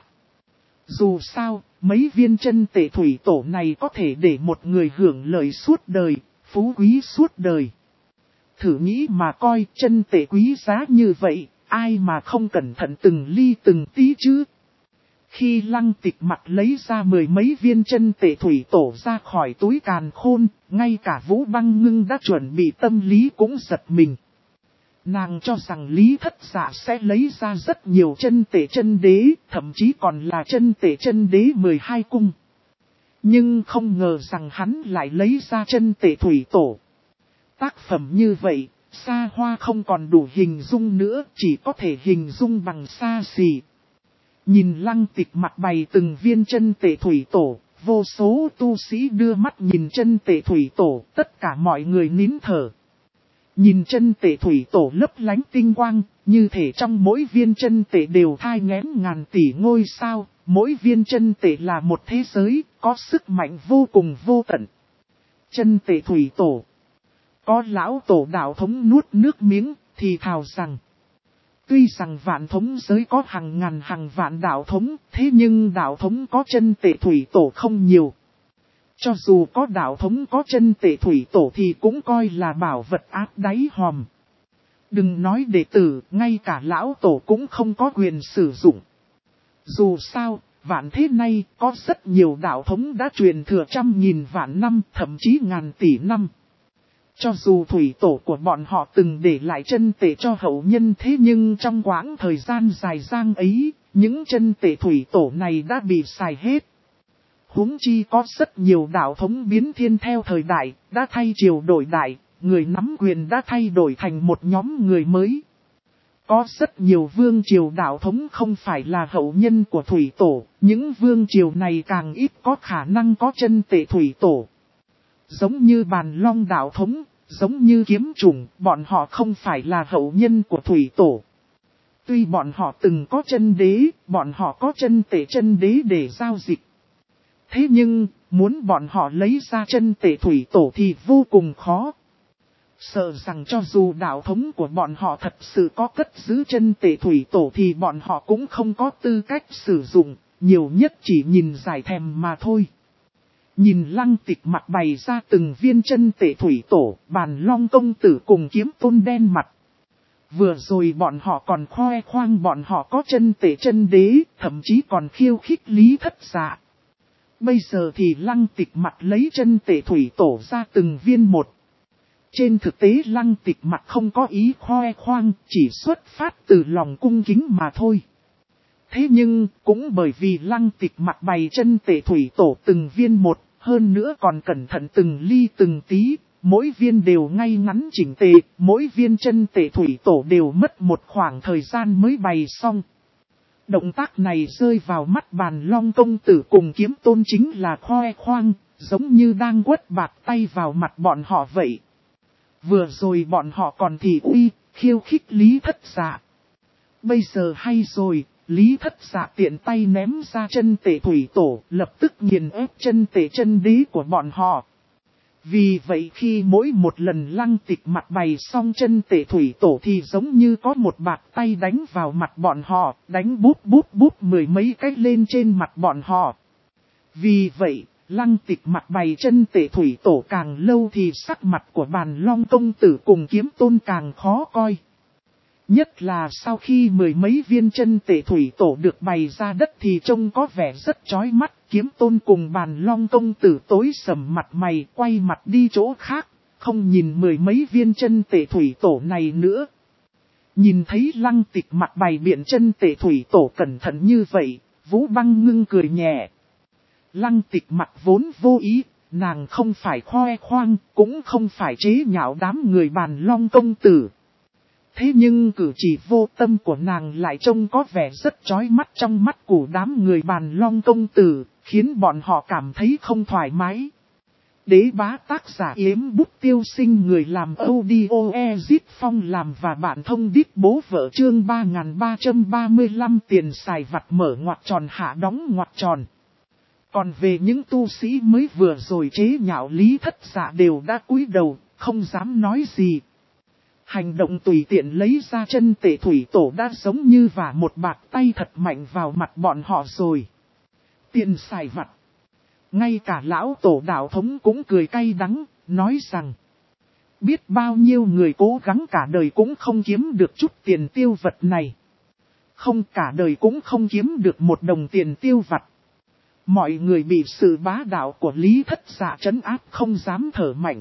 Dù sao, mấy viên chân tệ thủy tổ này có thể để một người hưởng lợi suốt đời, phú quý suốt đời. Thử nghĩ mà coi, chân tệ quý giá như vậy, ai mà không cẩn thận từng ly từng tí chứ? Khi Lăng Tịch Mặc lấy ra mười mấy viên chân tệ thủy tổ ra khỏi túi càn khôn, ngay cả Vũ Băng Ngưng đã chuẩn bị tâm lý cũng giật mình. Nàng cho rằng Lý Thất Dạ sẽ lấy ra rất nhiều chân tệ chân đế, thậm chí còn là chân tệ chân đế 12 cung. Nhưng không ngờ rằng hắn lại lấy ra chân tệ thủy tổ. Tác phẩm như vậy, xa hoa không còn đủ hình dung nữa, chỉ có thể hình dung bằng xa xỉ. Nhìn Lăng Tịch Mặc bày từng viên chân tệ thủy tổ, vô số tu sĩ đưa mắt nhìn chân tệ thủy tổ, tất cả mọi người nín thở. Nhìn chân tệ thủy tổ lấp lánh tinh quang, như thể trong mỗi viên chân tệ đều thai nghén ngàn tỷ ngôi sao, mỗi viên chân tệ là một thế giới, có sức mạnh vô cùng vô tận. Chân tệ thủy tổ. Có lão tổ đạo thống nuốt nước miếng, thì thào rằng. Tuy rằng vạn thống giới có hàng ngàn hàng vạn đạo thống, thế nhưng đạo thống có chân tệ thủy tổ không nhiều. Cho dù có đạo thống có chân tệ thủy tổ thì cũng coi là bảo vật áp đáy hòm. Đừng nói đệ tử, ngay cả lão tổ cũng không có quyền sử dụng. Dù sao, vạn thế này có rất nhiều đạo thống đã truyền thừa trăm nghìn vạn năm, thậm chí ngàn tỷ năm. Cho dù thủy tổ của bọn họ từng để lại chân tệ cho hậu nhân, thế nhưng trong quãng thời gian dài dang ấy, những chân tệ thủy tổ này đã bị xài hết. Huống chi có rất nhiều đạo thống biến thiên theo thời đại, đã thay triều đổi đại, người nắm quyền đã thay đổi thành một nhóm người mới. Có rất nhiều vương triều đạo thống không phải là hậu nhân của thủy tổ, những vương triều này càng ít có khả năng có chân tệ thủy tổ. Giống như Bàn Long đạo thống, giống như Kiếm Chủng, bọn họ không phải là hậu nhân của thủy tổ. Tuy bọn họ từng có chân đế, bọn họ có chân tệ chân đế để giao dịch. Thế nhưng, muốn bọn họ lấy ra chân tệ thủy tổ thì vô cùng khó. Sợ rằng cho dù đạo thống của bọn họ thật sự có cất giữ chân tệ thủy tổ thì bọn họ cũng không có tư cách sử dụng, nhiều nhất chỉ nhìn giải thèm mà thôi. Nhìn Lăng Tịch Mặc bày ra từng viên chân tệ thủy tổ, Bàn Long công tử cùng Kiếm Tôn đen mặt. Vừa rồi bọn họ còn khoe khoang bọn họ có chân tệ chân đế, thậm chí còn khiêu khích Lý Thất Dạ. Bây giờ thì Lăng Tịch Mặc lấy chân tệ thủy tổ ra từng viên một. Trên thực tế Lăng Tịch Mặc không có ý khoe khoang, chỉ xuất phát từ lòng cung kính mà thôi. Thế nhưng, cũng bởi vì Lăng Tịch Mặc bày chân tệ thủy tổ từng viên một, hơn nữa còn cẩn thận từng ly từng tí, mỗi viên đều ngay ngắn chỉnh tề, mỗi viên chân tệ thủy tổ đều mất một khoảng thời gian mới bày xong. Động tác này rơi vào mắt Bàn Long công tử cùng Kiếm Tôn chính là khoe khoang, giống như đang quất bạt tay vào mặt bọn họ vậy. Vừa rồi bọn họ còn thị uy, khiêu khích Lý Thất Dạ. Bây giờ hay rồi, Lý Thất Dạ tiện tay ném ra chân tể thủy tổ, lập tức nghiền ép chân tể chân đế của bọn họ. Vì vậy khi mỗi một lần Lăng Tịch mặt bày xong chân tể thủy tổ thì giống như có một bạt tay đánh vào mặt bọn họ, đánh búp búp búp mười mấy cái lên trên mặt bọn họ. Vì vậy, Lăng Tịch mặt bày chân tể thủy tổ càng lâu thì sắc mặt của Bàn Long công tử cùng Kiếm Tôn càng khó coi. Nhất là sau khi mười mấy viên chân tể thủy tổ được bày ra đất thì trông có vẻ rất chói mắt. Kiếm Tôn cùng Bàn Long công tử tối sầm mặt mày, quay mặt đi chỗ khác, không nhìn mười mấy viên chân tể thủy tổ này nữa. Nhìn thấy Lăng Tịch mặt bày biện chân tể thủy tổ cẩn thận như vậy, Vũ Băng ngưng cười nhẹ. Lăng Tịch mặt vốn vô ý, nàng không phải khoe khoang, cũng không phải chế nhạo đám người Bàn Long công tử. Thế nhưng cử chỉ vô tâm của nàng lại trông có vẻ rất chói mắt trong mắt của đám người Bàn Long công tử, khiến bọn họ cảm thấy không thoải mái. Đế bá tác giả Yếm Bút Tiêu Sinh, người làm audio Ezit Phong làm và bạn thông điệp bố vợ, chương 3335 tiền xài vặt mở ngoặc tròn hạ đóng ngoặc tròn. Còn về những tu sĩ mới vừa rồi chế nhạo Lý Thất Dạ đều đã cúi đầu, không dám nói gì. Hành động tùy tiện lấy ra chân tể thủy tổ đã giống như vả một bạt tay thật mạnh vào mặt bọn họ rồi. Tiền xài vặt. Ngay cả lão tổ đạo thống cũng cười cay đắng, nói rằng biết bao nhiêu người cố gắng cả đời cũng không kiếm được chút tiền tiêu vật này. Không, cả đời cũng không kiếm được một đồng tiền tiêu vặt. Mọi người bị sự bá đạo của Lý Thất Dạ trấn áp không dám thở mạnh.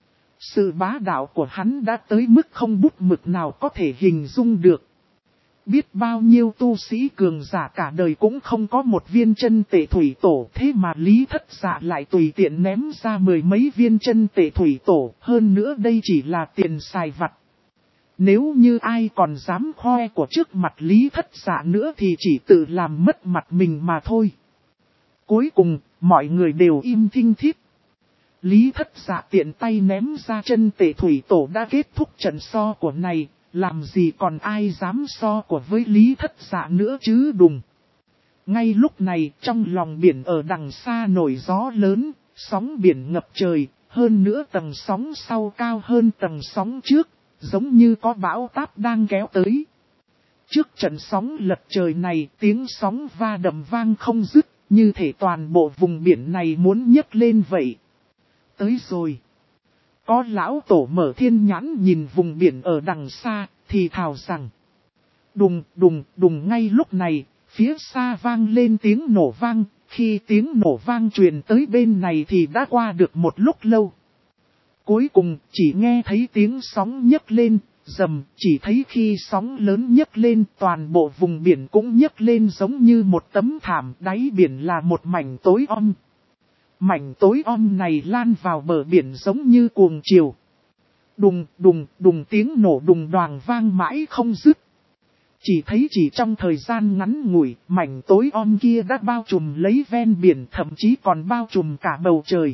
Sự bá đạo của hắn đã tới mức không bút mực nào có thể hình dung được. Biết bao nhiêu tu sĩ cường giả cả đời cũng không có một viên chân tể thủy tổ, thế mà Lý Thất Dạ lại tùy tiện ném ra mười mấy viên chân tể thủy tổ, hơn nữa đây chỉ là tiền xài vặt. Nếu như ai còn dám khoe của trước mặt Lý Thất Dạ nữa thì chỉ tự làm mất mặt mình mà thôi. Cuối cùng, mọi người đều im thinh thít. Lý Thất Dạ tiện tay ném ra chân tể thủy tổ đã kết thúc trận so của này, làm gì còn ai dám so của với Lý Thất Dạ nữa chứ đùng. Ngay lúc này, trong lòng biển ở đằng xa nổi gió lớn, sóng biển ngập trời, hơn nữa tầng sóng sau cao hơn tầng sóng trước, giống như có bão táp đang kéo tới. Trước trận sóng lật trời này, tiếng sóng va đầm vang không dứt, như thể toàn bộ vùng biển này muốn nhấc lên vậy. Tới rồi. Có lão tổ mở thiên nhãn nhìn vùng biển ở đằng xa, thì thào rằng. Đùng đùng đùng, ngay lúc này, phía xa vang lên tiếng nổ vang, khi tiếng nổ vang truyền tới bên này thì đã qua được một lúc lâu. Cuối cùng chỉ nghe thấy tiếng sóng nhấc lên, rầm, chỉ thấy khi sóng lớn nhấc lên toàn bộ vùng biển cũng nhấc lên giống như một tấm thảm, đáy biển là một mảnh tối om. Mảnh tối om này lan vào bờ biển giống như cuồng chiều. Đùng đùng đùng, tiếng nổ đùng đoàng vang mãi không dứt. Chỉ thấy chỉ trong thời gian ngắn ngủi, mảnh tối om kia đã bao trùm lấy ven biển, thậm chí còn bao trùm cả bầu trời.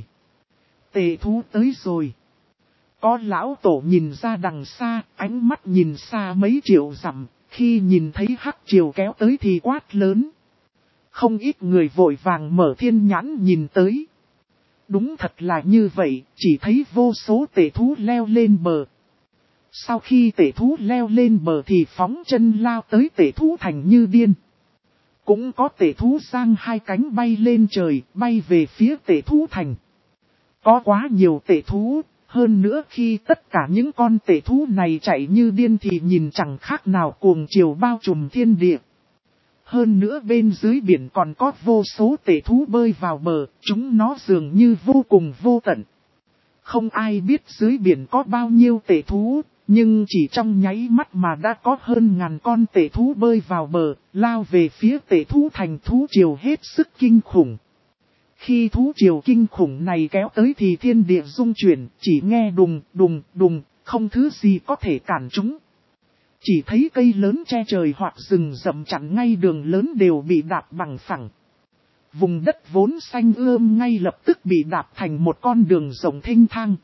Tề thú tới rồi. Có lão tổ nhìn ra đằng xa, ánh mắt nhìn xa mấy triệu dặm, khi nhìn thấy hắc triều kéo tới thì quát lớn. Không ít người vội vàng mở thiên nhãn nhìn tới. Đúng thật là như vậy, chỉ thấy vô số tể thú leo lên bờ. Sau khi tể thú leo lên bờ thì phóng chân lao tới tể thú thành như điên. Cũng có tể thú giang hai cánh bay lên trời, bay về phía tể thú thành. Có quá nhiều tể thú, hơn nữa khi tất cả những con tể thú này chạy như điên thì nhìn chẳng khác nào cuồng chiều bao trùm thiên địa. Hơn nữa bên dưới biển còn có vô số tể thú bơi vào bờ, chúng nó dường như vô cùng vô tận. Không ai biết dưới biển có bao nhiêu tể thú, nhưng chỉ trong nháy mắt mà đã có hơn ngàn con tể thú bơi vào bờ, lao về phía tể thú thành. Thú triều hết sức kinh khủng. Khi thú triều kinh khủng này kéo tới thì thiên địa rung chuyển, chỉ nghe đùng đùng đùng, không thứ gì có thể cản chúng. Chỉ thấy cây lớn che trời hoặc rừng rậm chặn ngay đường lớn đều bị đạp bằng phẳng. Vùng đất vốn xanh ươm ngay lập tức bị đạp thành một con đường rộng thênh thang.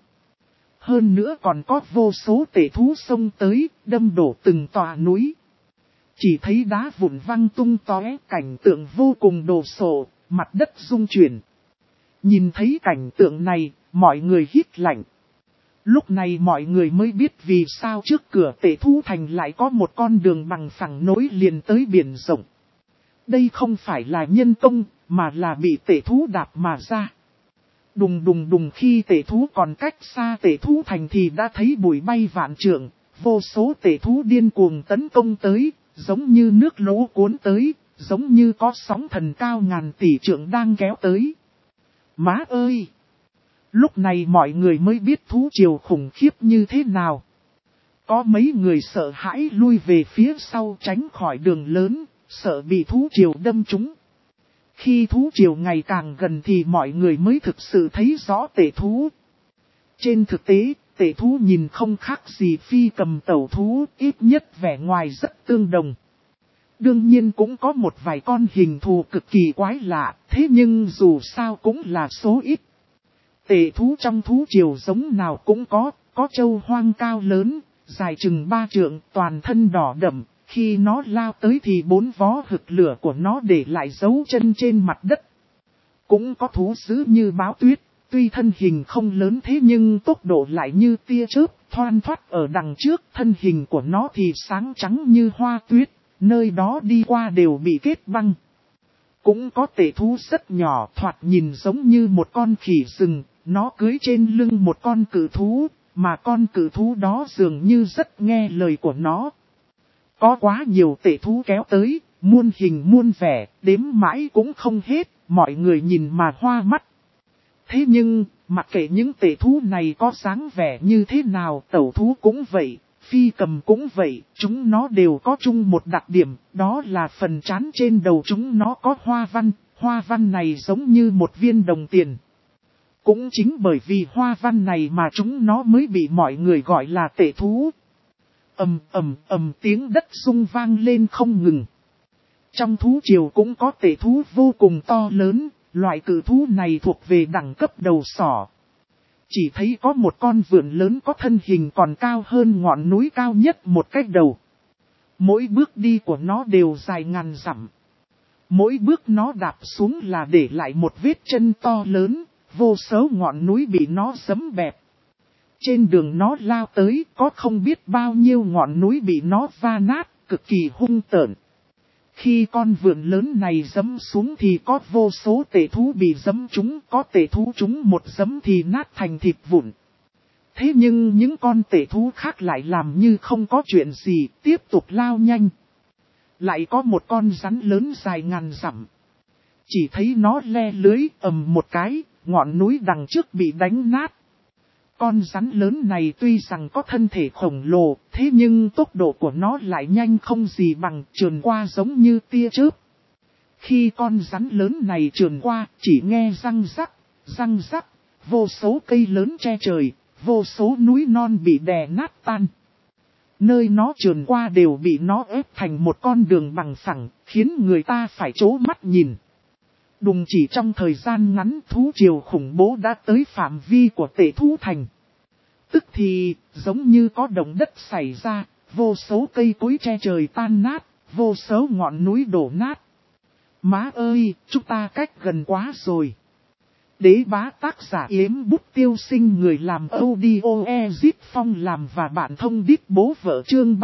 Hơn nữa còn có vô số tể thú xông tới, đâm đổ từng tòa núi. Chỉ thấy đá vụn văng tung tóe, cảnh tượng vô cùng đồ sộ, mặt đất rung chuyển. Nhìn thấy cảnh tượng này, mọi người hít lạnh. Lúc này mọi người mới biết vì sao trước cửa tể thú thành lại có một con đường bằng phẳng nối liền tới biển rộng. Đây không phải là nhân công, mà là bị tể thú đạp mà ra. Đùng đùng đùng, khi tể thú còn cách xa tể thú thành thì đã thấy bụi bay vạn trượng, vô số tể thú điên cuồng tấn công tới, giống như nước lũ cuốn tới, giống như có sóng thần cao ngàn tỷ trượng đang kéo tới. Má ơi! Lúc này mọi người mới biết thú triều khủng khiếp như thế nào. Có mấy người sợ hãi lui về phía sau tránh khỏi đường lớn, sợ bị thú triều đâm trúng. Khi thú triều ngày càng gần thì mọi người mới thực sự thấy rõ tể thú. Trên thực tế, tể thú nhìn không khác gì phi cầm tẩu thú, ít nhất vẻ ngoài rất tương đồng. Đương nhiên cũng có một vài con hình thù cực kỳ quái lạ, thế nhưng dù sao cũng là số ít. Tể thú trong thú triều giống nào cũng có trâu hoang cao lớn, dài chừng 3 trượng, toàn thân đỏ đậm. Khi nó lao tới thì 4 vó hực lửa của nó để lại dấu chân trên mặt đất. Cũng có thú dữ như báo tuyết, tuy thân hình không lớn thế nhưng tốc độ lại như tia chớp, thoăn thoắt ở đằng trước. Thân hình của nó thì sáng trắng như hoa tuyết, nơi đó đi qua đều bị kết băng. Cũng có tể thú rất nhỏ, thoạt nhìn giống như một con khỉ rừng, nó cưỡi trên lưng một con cự thú, mà con cự thú đó dường như rất nghe lời của nó. Có quá nhiều tể thú kéo tới, muôn hình muôn vẻ, đếm mãi cũng không hết, mọi người nhìn mà hoa mắt. Thế nhưng, mặc kệ những tể thú này có dáng vẻ như thế nào, tẩu thú cũng vậy, phi cầm cũng vậy, chúng nó đều có chung một đặc điểm, đó là phần trán trên đầu chúng nó có hoa văn này giống như một viên đồng tiền. Cũng chính bởi vì hoa văn này mà chúng nó mới bị mọi người gọi là tể thú. Tiếng đất rung vang lên không ngừng. Trong thú triều cũng có tể thú vô cùng to lớn, loại cự thú này thuộc về đẳng cấp đầu sỏ. Chỉ thấy có một con vượn lớn có thân hình còn cao hơn ngọn núi cao nhất một cách đầu. Mỗi bước đi của nó đều dài ngàn dặm. Mỗi bước nó đạp xuống là để lại một vết chân to lớn, vô số ngọn núi bị nó giẫm bẹp. Trên đường nó lao tới có không biết bao nhiêu ngọn núi bị nó va nát, cực kỳ hung tợn. Khi con vượn lớn này giẫm xuống thì có vô số tể thú bị giẫm trúng, có tể thú trúng một giẫm thì nát thành thịt vụn. Thế nhưng những con tể thú khác lại làm như không có chuyện gì, tiếp tục lao nhanh. Lại có một con rắn lớn dài ngàn dặm. Chỉ thấy nó le lưới ầm một cái, ngọn núi đằng trước bị đánh nát. Con rắn lớn này tuy rằng có thân thể khổng lồ, thế nhưng tốc độ của nó lại nhanh không gì bằng, trườn qua giống như tia chớp. Khi con rắn lớn này trườn qua, chỉ nghe răng rắc, vô số cây lớn che trời, vô số núi non bị đè nát tan. Nơi nó trườn qua đều bị nó ép thành một con đường bằng phẳng, khiến người ta phải trố mắt nhìn. Đùng chỉ trong thời gian ngắn thú triều khủng bố đã tới phạm vi của tể thú thành. Tức thì, giống như có động đất xảy ra, vô số cây cối che trời tan nát, vô số ngọn núi đổ nát. Má ơi, chúng ta cách gần quá rồi. Đế bá tác giả Yếm Bút Tiêu Sinh, người làm audio Ezip Phong làm và bạn thông đít bố vợ, chương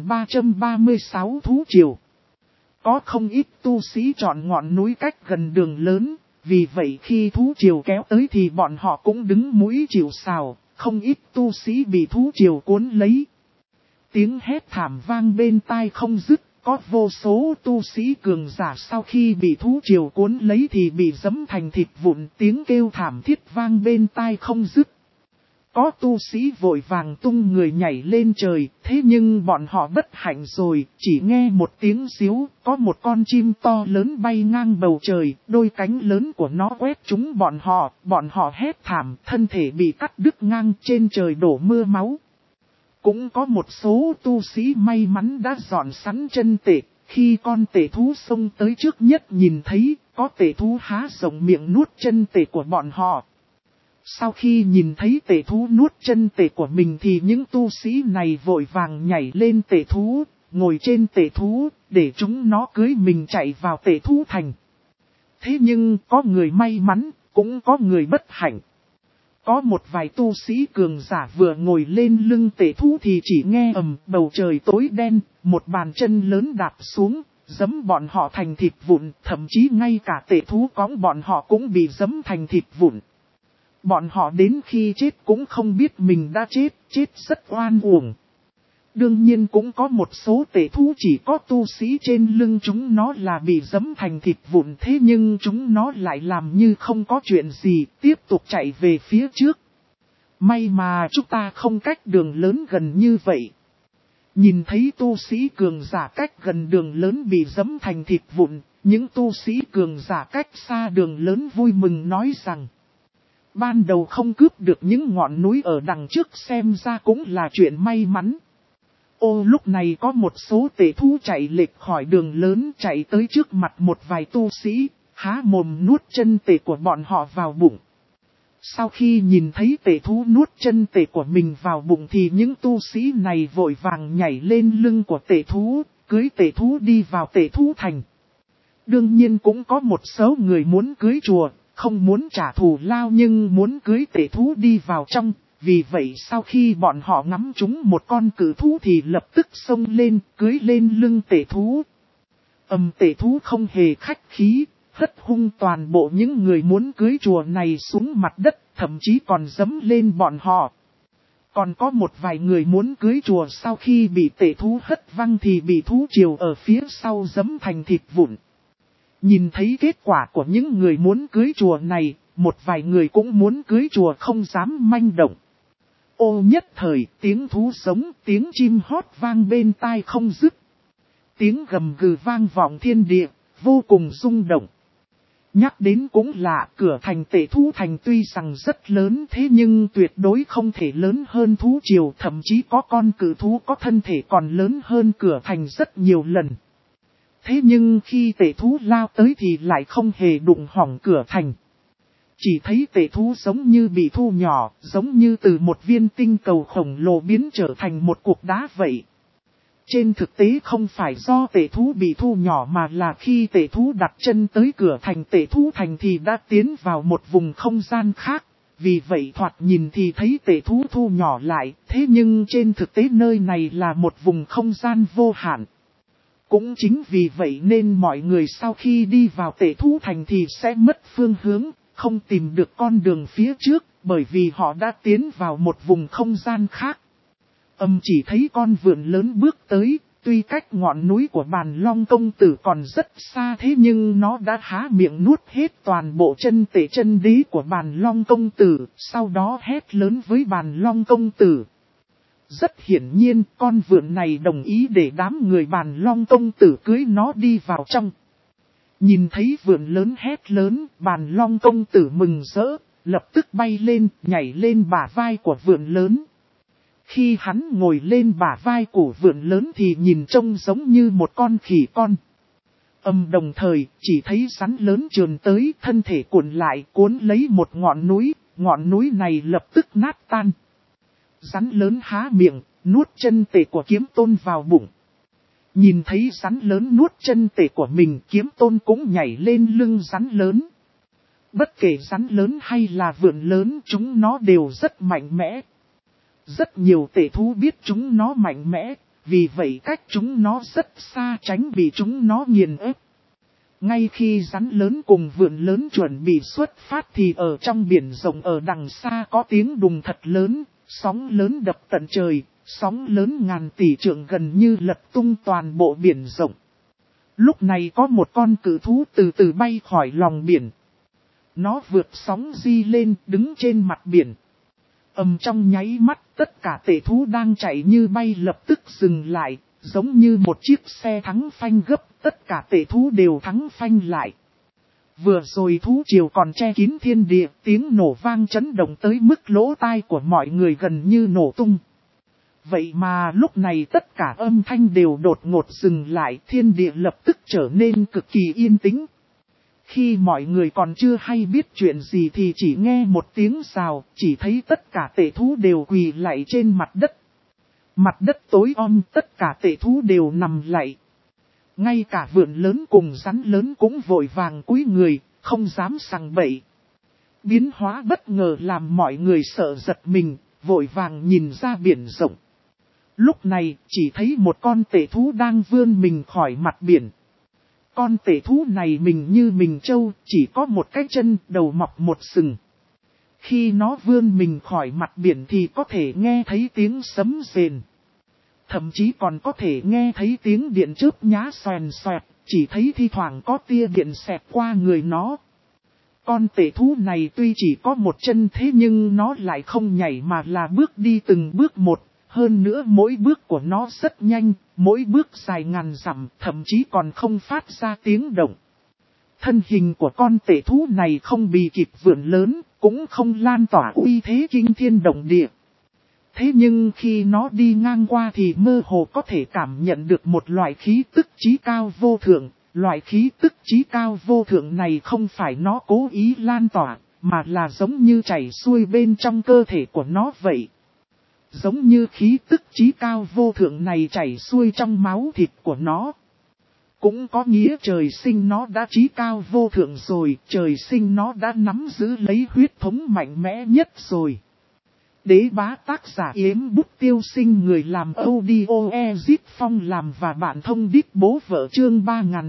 3336 thú triều. Có không ít tu sĩ chọn ngọn núi cách gần đường lớn, vì vậy khi thú triều kéo tới thì bọn họ cũng đứng mũi chịu sào, không ít tu sĩ bị thú triều cuốn lấy. Tiếng hét thảm vang bên tai không dứt, có vô số tu sĩ cường giả sau khi bị thú triều cuốn lấy thì bị giẫm thành thịt vụn, tiếng kêu thảm thiết vang bên tai không dứt. Có tu sĩ vội vàng tung người nhảy lên trời, thế nhưng bọn họ bất hạnh rồi, chỉ nghe một tiếng xíu, có một con chim to lớn bay ngang bầu trời, đôi cánh lớn của nó quét trúng bọn họ hét thảm, thân thể bị cắt đứt ngang, trên trời đổ mưa máu. cũng có một số tu sĩ may mắn đã dọn sẵn chân tệ, khi con tể thú xông tới trước nhất nhìn thấy, có tể thú há rộng miệng nuốt chân tể của bọn họ. Sau khi nhìn thấy tể thú nuốt chân tể của mình thì những tu sĩ này vội vàng nhảy lên tể thú, ngồi trên tể thú, để chúng nó cưới mình chạy vào tể thú thành. Thế nhưng có người may mắn, cũng có người bất hạnh. Có một vài tu sĩ cường giả vừa ngồi lên lưng tể thú thì chỉ nghe ầm bầu trời tối đen, một bàn chân lớn đạp xuống, giẫm bọn họ thành thịt vụn, thậm chí ngay cả tể thú cõng bọn họ cũng bị giẫm thành thịt vụn. Bọn họ đến khi chết cũng không biết mình đã chết rất oan uổng. Đương nhiên cũng có một số tể thú chỉ có tu sĩ trên lưng chúng nó là bị giẫm thành thịt vụn, thế nhưng chúng nó lại làm như không có chuyện gì, tiếp tục chạy về phía trước. May mà chúng ta không cách đường lớn gần như vậy. Nhìn thấy tu sĩ cường giả cách gần đường lớn bị giẫm thành thịt vụn, những tu sĩ cường giả cách xa đường lớn vui mừng nói rằng ban đầu không cướp được những ngọn núi ở đằng trước xem ra cũng là chuyện may mắn. Ô lúc này có một số tể thú chạy lệch khỏi đường lớn chạy tới trước mặt một vài tu sĩ, há mồm nuốt chân tể của bọn họ vào bụng. Sau khi nhìn thấy tể thú nuốt chân tể của mình vào bụng thì những tu sĩ này vội vàng nhảy lên lưng của tể thú, cưới tể thú đi vào tể thú thành. Đương nhiên cũng có một số người muốn cưới chùa, không muốn trả thù lao nhưng muốn cưới tể thú đi vào trong. Vì vậy sau khi bọn họ ngắm chúng một con cử thú thì lập tức xông lên, cưới lên lưng tể thú. Tể thú không hề khách khí, hất hung toàn bộ những người muốn cưới chùa này xuống mặt đất, thậm chí còn giẫm lên bọn họ. Còn có một vài người muốn cưới chùa sau khi bị tể thú hất văng thì bị thú triều ở phía sau giẫm thành thịt vụn. Nhìn thấy kết quả của những người muốn cưới chùa này, một vài người cũng muốn cưới chùa không dám manh động. Ô nhất thời tiếng thú giống, tiếng chim hót vang bên tai không dứt. Tiếng gầm gừ vang vọng thiên địa, vô cùng rung động. Nhắc đến cũng lạ, cửa thành tể thú thành tuy rằng rất lớn thế nhưng tuyệt đối không thể lớn hơn thú triều, thậm chí có con cử thú có thân thể còn lớn hơn cửa thành rất nhiều lần. Thế nhưng khi tể thú lao tới thì lại không hề đụng hỏng cửa thành. Chỉ thấy tể thú giống như bị thu nhỏ, giống như từ một viên tinh cầu khổng lồ biến trở thành một cục đá vậy. Trên thực tế không phải do tể thú bị thu nhỏ mà là khi tể thú đặt chân tới cửa thành tể thú thành thì đã tiến vào một vùng không gian khác. Vì vậy thoạt nhìn thì thấy tể thú thu nhỏ lại, thế nhưng trên thực tế nơi này là một vùng không gian vô hạn. Cũng chính vì vậy nên mọi người sau khi đi vào tể thú thành thì sẽ mất phương hướng, không tìm được con đường phía trước, bởi vì họ đã tiến vào một vùng không gian khác. Chỉ thấy con vượn lớn bước tới, tuy cách ngọn núi của Bàn Long công tử còn rất xa thế nhưng nó đã há miệng nuốt hết toàn bộ chân tể chân đế của Bàn Long công tử, sau đó hét lớn với Bàn Long công tử. Rất hiển nhiên con vượn này đồng ý để đám người Bàn Long công tử cưới nó đi vào trong. Nhìn thấy vượn lớn hét lớn, Bàn Long công tử mừng rỡ, lập tức bay lên, nhảy lên bả vai của vượn lớn. Khi hắn ngồi lên bả vai của vượn lớn thì nhìn trông giống như một con khỉ con. Đồng thời, chỉ thấy rắn lớn trườn tới, thân thể cuộn lại, cuốn lấy một ngọn núi này lập tức nát tan. Rắn lớn há miệng, nuốt chân tể của Kiếm Tôn vào bụng. Nhìn thấy rắn lớn nuốt chân tể của mình, Kiếm Tôn cũng nhảy lên lưng rắn lớn. Bất kể rắn lớn hay là vượn lớn, chúng nó đều rất mạnh mẽ. Rất nhiều tể thú biết chúng nó mạnh mẽ, vì vậy cách chúng nó rất xa tránh bị chúng nó nghiền ép. Ngay khi rắn lớn cùng vượn lớn chuẩn bị xuất phát thì ở trong biển rộng ở đằng xa có tiếng đùng thật lớn, sóng lớn đập tận trời, sóng lớn ngàn tỷ trượng gần như lật tung toàn bộ biển rộng. Lúc này có một con cự thú từ từ bay khỏi lòng biển. Nó vượt sóng di lên đứng trên mặt biển. Trong nháy mắt tất cả tể thú đang chạy như bay lập tức dừng lại, giống như một chiếc xe thắng phanh gấp, tất cả tể thú đều thắng phanh lại. Vừa rồi thú triều còn che kín thiên địa, tiếng nổ vang chấn động tới mức lỗ tai của mọi người gần như nổ tung. Vậy mà lúc này tất cả âm thanh đều đột ngột dừng lại, thiên địa lập tức trở nên cực kỳ yên tĩnh. Khi mọi người còn chưa hay biết chuyện gì thì chỉ nghe một tiếng rào, chỉ thấy tất cả tệ thú đều quỳ lạy trên mặt đất. Mặt đất tối om, tất cả tệ thú đều nằm lạy. Ngay cả vượn lớn cùng rắn lớn cũng vội vàng cúi người, không dám sằng bậy. Biến hóa bất ngờ làm mọi người sợ giật mình, vội vàng nhìn ra biển rộng. Lúc này, chỉ thấy một con tệ thú đang vươn mình khỏi mặt biển. Con tệ thú này mình như mình trâu, chỉ có một cái chân, đầu mọc một sừng. Khi nó vươn mình khỏi mặt biển thì có thể nghe thấy tiếng sấm rền. Thậm chí còn có thể nghe thấy tiếng điện chớp nhá xoèn xoẹt, chỉ thấy thi thoảng có tia điện xẹt qua người nó. Con tệ thú này tuy chỉ có một chân thế nhưng nó lại không nhảy mà là bước đi từng bước một. Hơn nữa mỗi bước của nó rất nhanh, mỗi bước dài ngàn dặm, thậm chí còn không phát ra tiếng động. Thân hình của con tệ thú này không bị kịp vượn lớn, cũng không lan tỏa uy thế kinh thiên động địa. Thế nhưng khi nó đi ngang qua thì mơ hồ có thể cảm nhận được một loại khí tức chí cao vô thượng. Loại khí tức chí cao vô thượng này không phải nó cố ý lan tỏa, mà là giống như chảy xuôi bên trong cơ thể của nó vậy. Giống như khí tức chí cao vô thượng này chảy xuôi trong máu thịt của nó. Cũng có nghĩa trời sinh nó đã chí cao vô thượng rồi, trời sinh nó đã nắm giữ lấy huyết thống mạnh mẽ nhất rồi. Đế bá tác giả Yếm Bút Tiêu Sinh, người làm audio Ezip Phong làm và bạn thông đít bố vợ, chương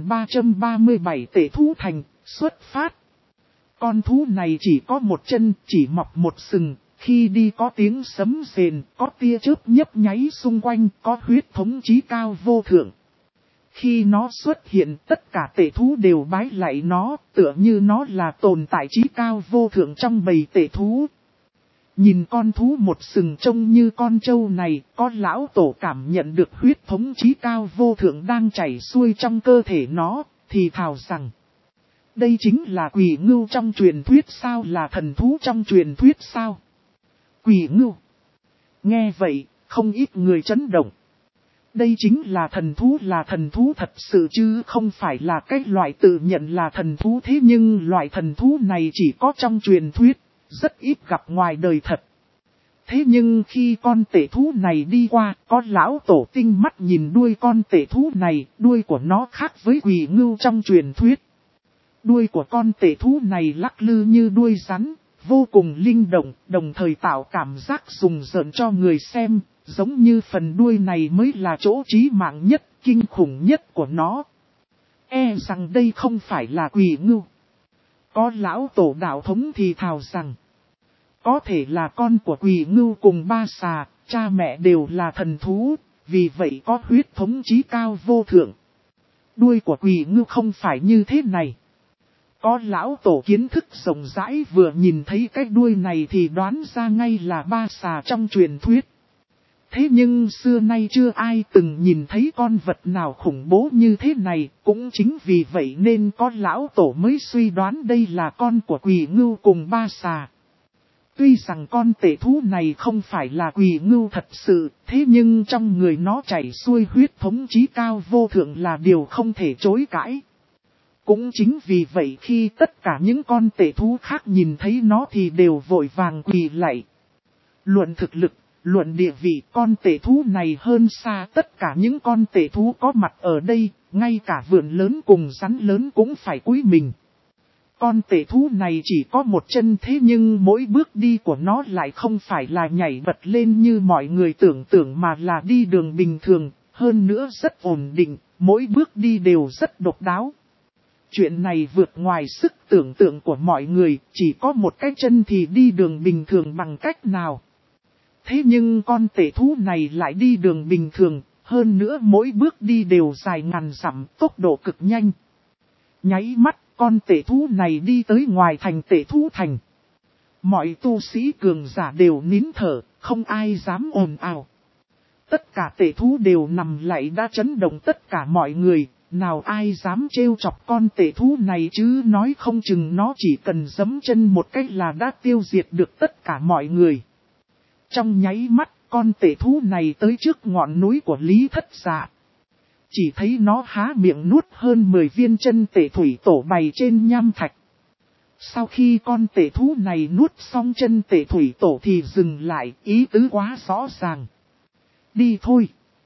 3337 tệ thú thành, xuất phát. Con thú này chỉ có một chân, chỉ mọc một sừng, khi đi có tiếng sấm rền, có tia chớp nhấp nháy xung quanh, có huyết thống chí cao vô thượng. Khi nó xuất hiện, tất cả tệ thú đều bái lạy nó, tựa như nó là tồn tại chí cao vô thượng trong bầy tệ thú. Nhìn con thú một sừng trông như con trâu này, có lão tổ cảm nhận được huyết thống chí cao vô thượng đang chảy xuôi trong cơ thể nó, thì thào rằng: đây chính là quỷ ngưu trong truyền thuyết sao, là thần thú trong truyền thuyết sao? Quỷ ngưu. Nghe vậy, không ít người chấn động. Đây chính là thần thú thật sự chứ không phải là cái loại tự nhận là thần thú, thế nhưng loại thần thú này chỉ có trong truyền thuyết, rất ít gặp ngoài đời thật. Thế nhưng khi con tệ thú này đi qua, có lão tổ tinh mắt nhìn đuôi con tệ thú này, đuôi của nó khác với quỷ ngưu trong truyền thuyết. Đuôi của con tệ thú này lắc lư như đuôi rắn, vô cùng linh động, đồng thời tạo cảm giác rùng rợn cho người xem, giống như phần đuôi này mới là chỗ chí mạng nhất, kinh khủng nhất của nó. E rằng đây không phải là quỷ ngưu. Có lão tổ đạo thống thì thào rằng, có thể là con của quỷ ngưu cùng ba xà, cha mẹ đều là thần thú, vì vậy có huyết thống chí cao vô thượng. Đuôi của quỷ ngưu không phải như thế này. Có lão tổ kiến thức rộng rãi vừa nhìn thấy cái đuôi này thì đoán ra ngay là ba xà trong truyền thuyết. Thế nhưng xưa nay chưa ai từng nhìn thấy con vật nào khủng bố như thế này, cũng chính vì vậy nên có lão tổ mới suy đoán đây là con của quỷ ngưu cùng ba xà. Tuy rằng con tệ thú này không phải là quỷ ngưu thật sự, thế nhưng trong người nó chảy xuôi huyết thống chí cao vô thượng là điều không thể chối cãi. Cũng chính vì vậy khi tất cả những con tệ thú khác nhìn thấy nó thì đều vội vàng quỳ lạy. Luận thực lực, luận địa vị, con tệ thú này hơn xa tất cả những con tệ thú có mặt ở đây, ngay cả vượn lớn cùng rắn lớn cũng phải cúi mình. Con tệ thú này chỉ có một chân thế nhưng mỗi bước đi của nó lại không phải là nhảy bật lên như mọi người tưởng tượng mà là đi đường bình thường, hơn nữa rất ổn định, mỗi bước đi đều rất độc đáo. Chuyện này vượt ngoài sức tưởng tượng của mọi người, chỉ có một cái chân thì đi đường bình thường bằng cách nào. Thế nhưng con tệ thú này lại đi đường bình thường, hơn nữa mỗi bước đi đều dài ngàn dặm, tốc độ cực nhanh. Nháy mắt, con tệ thú này đi tới ngoài thành tệ thú thành. Mọi tu sĩ cường giả đều nín thở, không ai dám ồn ào. Tất cả tệ thú đều nằm lạy đã chấn động tất cả mọi người. Nào ai dám trêu chọc con tệ thú này chứ, nói không chừng nó chỉ cần giẫm chân một cách là đã tiêu diệt được tất cả mọi người. Trong nháy mắt, con tể thú này tới trước ngọn núi của Lý Thất Dạ. Chỉ thấy nó há miệng nuốt hơn 10 viên chân tể thủy tổ bày trên nham thạch. Sau khi con tể thú này nuốt xong chân tể thủy tổ thì dừng lại, ý tứ quá rõ ràng. Đi thôi.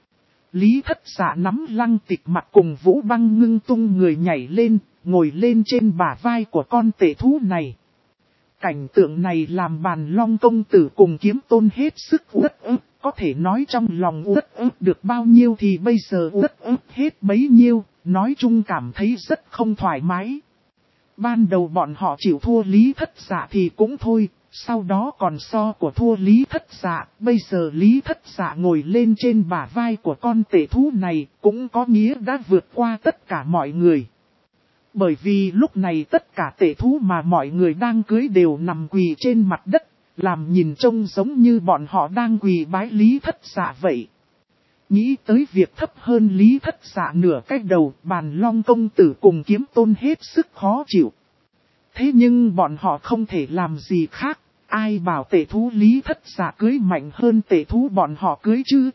Lý Thất Dạ nắm Lăng Tịch mặt cùng Vũ Băng Ngưng tung người nhảy lên, ngồi lên trên bả vai của con tể thú này. Cảnh tượng này làm Bàn Long công tử cùng Kiếm Tôn hết sức uất ức, có thể nói trong lòng uất ức được bao nhiêu thì bây giờ uất ức hết bấy nhiêu, nói chung cảm thấy rất không thoải mái. Ban đầu bọn họ chịu thua Lý Thất Dạ thì cũng thôi, sau đó còn so của thua Lý Thất Dạ, bây giờ Lý Thất Dạ ngồi lên trên bả vai của con tể thú này cũng có nghĩa đã vượt qua tất cả mọi người. Bởi vì lúc này tất cả tể thú mà mọi người đang cưới đều nằm quỳ trên mặt đất, làm nhìn trông giống như bọn họ đang quỳ bái Lý Thất Dạ vậy. Nghĩ tới việc thấp hơn Lý Thất Dạ nửa cách đầu, Bàn Long công tử cùng Kiếm Tôn hết sức khó chịu. Thế nhưng bọn họ không thể làm gì khác, ai bảo tể thú Lý Thất Dạ cưới mạnh hơn tể thú bọn họ cưới chứ.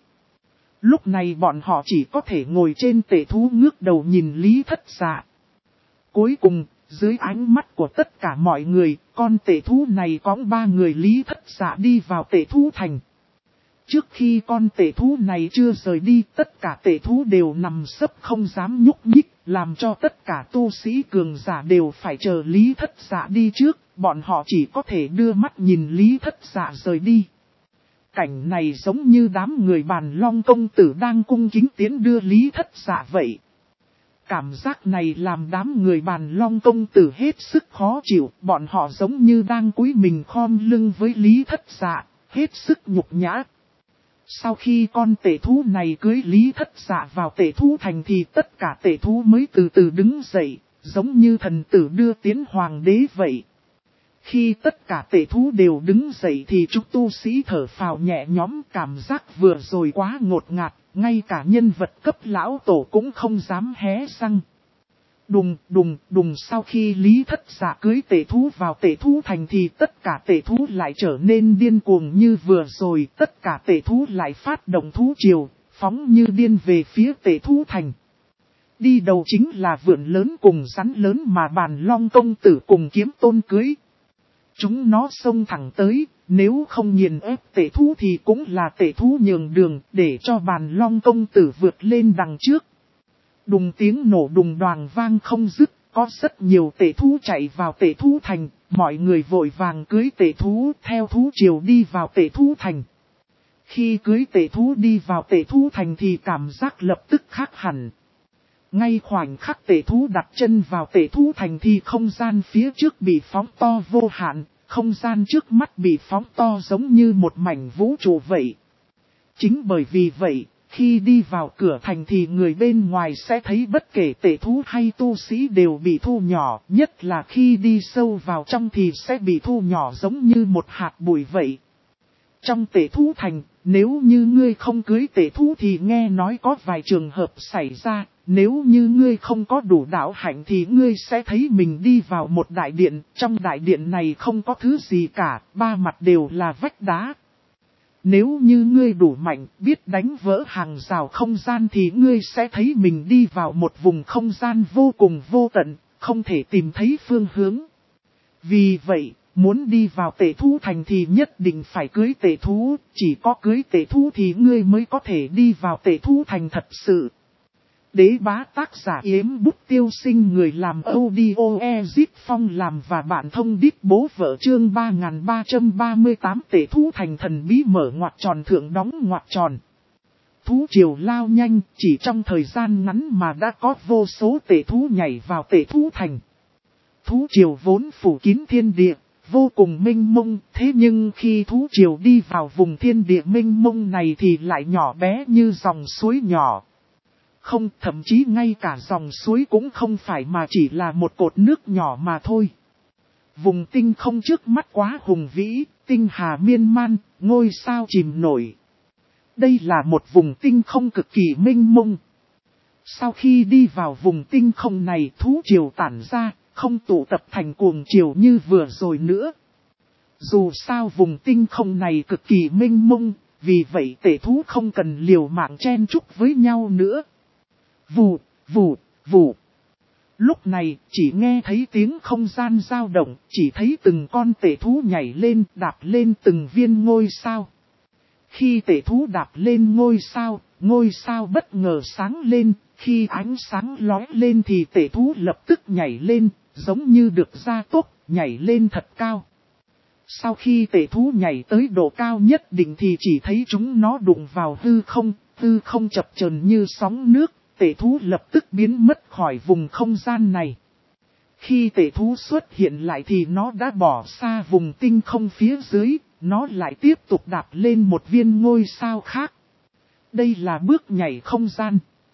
Lúc này bọn họ chỉ có thể ngồi trên tể thú ngước đầu nhìn Lý Thất Dạ. Cuối cùng, dưới ánh mắt của tất cả mọi người, con tể thú này cõng 3 người Lý Thất Dạ đi vào tể thú thành. Trước khi con tể thú này chưa rời đi, tất cả tể thú đều nằm sấp không dám nhúc nhích, làm cho tất cả tu sĩ cường giả đều phải chờ Lý Thất Dạ đi trước, bọn họ chỉ có thể đưa mắt nhìn Lý Thất Dạ rời đi. Cảnh này giống như đám người Bàn Long công tử đang cung kính tiến đưa Lý Thất Dạ vậy. Cảm giác này làm đám người Bàn Long công tử hết sức khó chịu, bọn họ giống như đang cúi mình khom lưng với Lý Thất Dạ, hết sức nhục nhã. Sau khi con tể thú này cưới Lý Thất Dạ vào tể thú thành thì tất cả tể thú mới từ từ đứng dậy, giống như thần tử đưa tiến hoàng đế vậy. Khi tất cả tể thú đều đứng dậy thì chúng tu sĩ thở phào nhẹ nhõm, cảm giác vừa rồi quá ngột ngạt, ngay cả nhân vật cấp lão tổ cũng không dám hé răng. Đùng đùng đùng, sau khi Lý Thất Dạ cưới tể thú vào tể thú thành thì tất cả tể thú lại trở nên điên cuồng như vừa rồi, tất cả tể thú lại phát động thú triều, phóng như điên về phía tể thú thành. Đi đầu chính là vượn lớn cùng rắn lớn mà Bàn Long công tử cùng Kiếm Tôn cưới. Chúng nó xông thẳng tới, nếu không nghiền ép tể thú thì cũng là tể thú nhường đường để cho Bàn Long công tử vượt lên đằng trước. Đùng tiếng nổ đùng đoàng vang không dứt, có rất nhiều tể thú chạy vào tể thú thành, mọi người vội vàng cưới tể thú theo thú triều đi vào tể thú thành. Khi cưới tể thú đi vào tể thú thành thì cảm giác lập tức khác hẳn. Ngay khoảnh khắc tể thú đặt chân vào tể thú thành thì không gian phía trước bị phóng to vô hạn, không gian trước mắt bị phóng to giống như một mảnh vũ trụ vậy. Chính bởi vì vậy, khi đi vào cửa thành thì người bên ngoài sẽ thấy bất kể tể thú hay tu sĩ đều bị thu nhỏ, nhất là khi đi sâu vào trong thì sẽ bị thu nhỏ giống như một hạt bụi vậy. Trong tể thú thành, nếu như ngươi không cưới tể thú thì nghe nói có vài trường hợp xảy ra, nếu như ngươi không có đủ đạo hạnh thì ngươi sẽ thấy mình đi vào một đại điện, trong đại điện này không có thứ gì cả, ba mặt đều là vách đá. Nếu như ngươi đủ mạnh, biết đánh vỡ hàng rào không gian thì ngươi sẽ thấy mình đi vào một vùng không gian vô cùng vô tận, không thể tìm thấy phương hướng. Vì vậy, muốn đi vào tể thú thành thì nhất định phải cưới tể thú, chỉ có cưới tể thú thì ngươi mới có thể đi vào tể thú thành thật sự. Đế bá tác giả Yếm Bút Tiêu Sinh, người làm audio Ezit Phong làm và bạn thông đít bố vợ, chương 3338 tể thú thành thần bí mở ngoặc tròn thượng đóng ngoặc tròn. Thú triều lao nhanh, chỉ trong thời gian ngắn mà đã có vô số tể thú nhảy vào tể thú thành. Thú triều vốn phủ kín thiên địa, vô cùng mênh mông, thế nhưng khi thú triều đi vào vùng thiên địa mênh mông này thì lại nhỏ bé như dòng suối nhỏ. Không, thậm chí ngay cả dòng suối cũng không phải mà chỉ là một cột nước nhỏ mà thôi. Vùng tinh không trước mắt quá hùng vĩ, tinh hà miên man, ngôi sao chìm nổi. Đây là một vùng tinh không cực kỳ mênh mông. Sau khi đi vào vùng tinh không này, thú triều tản ra, không tụ tập thành cuồng triều như vừa rồi nữa. Dù sao vùng tinh không này cực kỳ mênh mông, vì vậy tể thú không cần liều mạng chen chúc với nhau nữa. Vù, vù, vù. Lúc này, chỉ nghe thấy tiếng không gian dao động, chỉ thấy từng con tể thú nhảy lên, đạp lên từng viên ngôi sao. Khi tể thú đạp lên ngôi sao bất ngờ sáng lên, khi ánh sáng lóe lên thì tể thú lập tức nhảy lên, giống như được gia tốc, nhảy lên thật cao. Sau khi tể thú nhảy tới độ cao nhất định thì chỉ thấy chúng nó đụng vào hư không chập chờn như sóng nước, tể thú lập tức biến mất khỏi vùng không gian này. Khi tể thú xuất hiện lại thì nó đã bỏ xa vùng tinh không phía dưới, nó lại tiếp tục đạp lên một viên ngôi sao khác. Đây là bước nhảy không gian.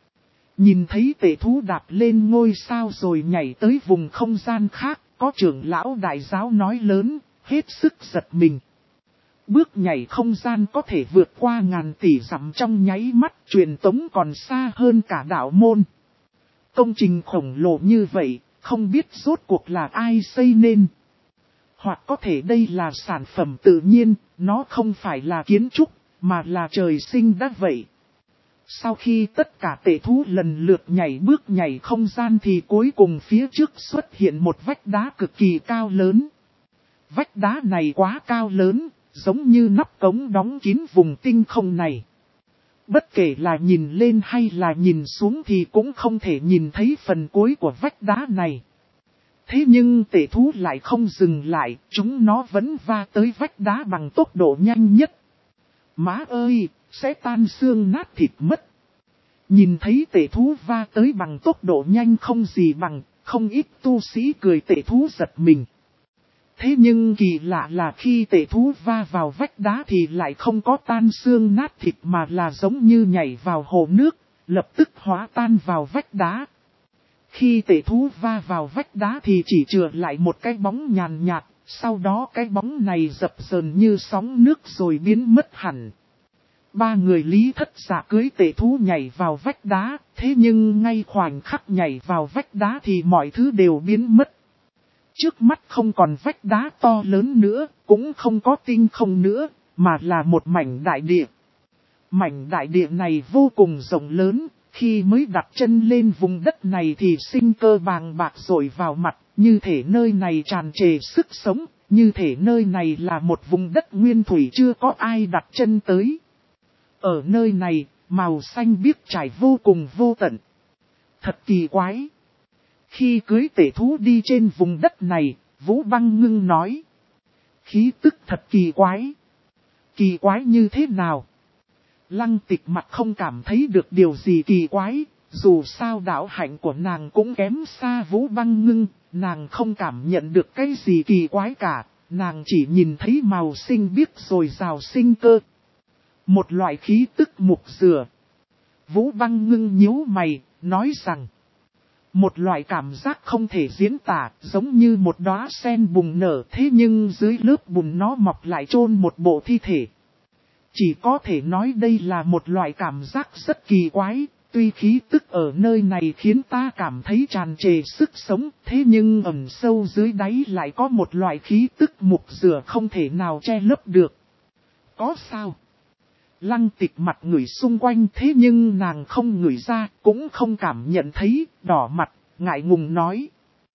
Nhìn thấy tể thú đạp lên ngôi sao rồi nhảy tới vùng không gian khác, có trưởng lão đại giáo nói lớn, hết sức giật mình. Bước nhảy không gian có thể vượt qua ngàn tỷ dặm trong nháy mắt, truyền tống còn xa hơn cả đạo môn. Công trình khổng lồ như vậy, không biết rốt cuộc là ai xây nên. Hoặc có thể đây là sản phẩm tự nhiên, nó không phải là kiến trúc, mà là trời sinh đã vậy. Sau khi tất cả tể thú lần lượt nhảy bước nhảy không gian thì cuối cùng phía trước xuất hiện một vách đá cực kỳ cao lớn. Vách đá này quá cao lớn, giống như nắp cống đóng kín vùng tinh không này. Bất kể là nhìn lên hay là nhìn xuống thì cũng không thể nhìn thấy phần cuối của vách đá này. Thế nhưng tể thú lại không dừng lại, chúng nó vẫn va tới vách đá bằng tốc độ nhanh nhất. Má ơi, sẽ tan xương nát thịt mất. Nhìn thấy tể thú va tới bằng tốc độ nhanh không gì bằng, không ít tu sĩ cười tể thú giật mình. Thế nhưng kỳ lạ là khi tể thú va vào vách đá thì lại không có tan xương nát thịt mà là giống như nhảy vào hồ nước, lập tức hóa tan vào vách đá. Khi tể thú va vào vách đá thì chỉ chừa lại một cái bóng nhàn nhạt, sau đó cái bóng này dập dờn như sóng nước rồi biến mất hẳn. Ba người Lý Thất Dạ cưới tể thú nhảy vào vách đá, thế nhưng ngay khoảnh khắc nhảy vào vách đá thì mọi thứ đều biến mất. Trước mắt không còn vách đá to lớn nữa, cũng không có tinh không nữa, mà là một mảnh đại địa. Mảnh đại địa này vô cùng rộng lớn, khi mới đặt chân lên vùng đất này thì sinh cơ bàng bạc dội vào mặt, như thể nơi này tràn trề sức sống, như thể nơi này là một vùng đất nguyên thủy chưa có ai đặt chân tới. Ở nơi này, màu xanh biếc trải vô cùng vô tận. Thật kỳ quái. Khi cưới tể thú đi trên vùng đất này, Vũ Băng Ngưng nói. Khí tức thật kỳ quái. Kỳ quái như thế nào? Lăng Tịch mặt không cảm thấy được điều gì kỳ quái, dù sao đạo hạnh của nàng cũng kém xa Vũ Băng Ngưng, nàng không cảm nhận được cái gì kỳ quái cả, nàng chỉ nhìn thấy màu xanh biếc rồi rào sinh cơ. Một loại khí tức mục dừa. Vũ Băng Ngưng nhíu mày, nói rằng. Một loại cảm giác không thể diễn tả, giống như một đóa sen bùng nở thế nhưng dưới lớp bùn nó mọc lại chôn một bộ thi thể. Chỉ có thể nói đây là một loại cảm giác rất kỳ quái, tuy khí tức ở nơi này khiến ta cảm thấy tràn trề sức sống, thế nhưng ẩn sâu dưới đáy lại có một loại khí tức mục dừa không thể nào che lấp được. Có sao? Lăng Tịch mặt ngửi xung quanh thế nhưng nàng không ngửi ra, cũng không cảm nhận thấy, đỏ mặt, ngại ngùng nói.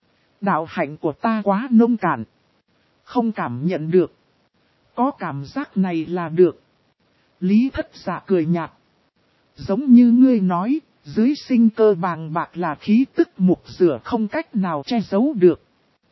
Đạo hạnh của ta quá nông cạn. Không cảm nhận được. Có cảm giác này là được. Lý Thất Dạ cười nhạt. Giống như ngươi nói, dưới sinh cơ bàng bạc là khí tức mục dừa không cách nào che giấu được.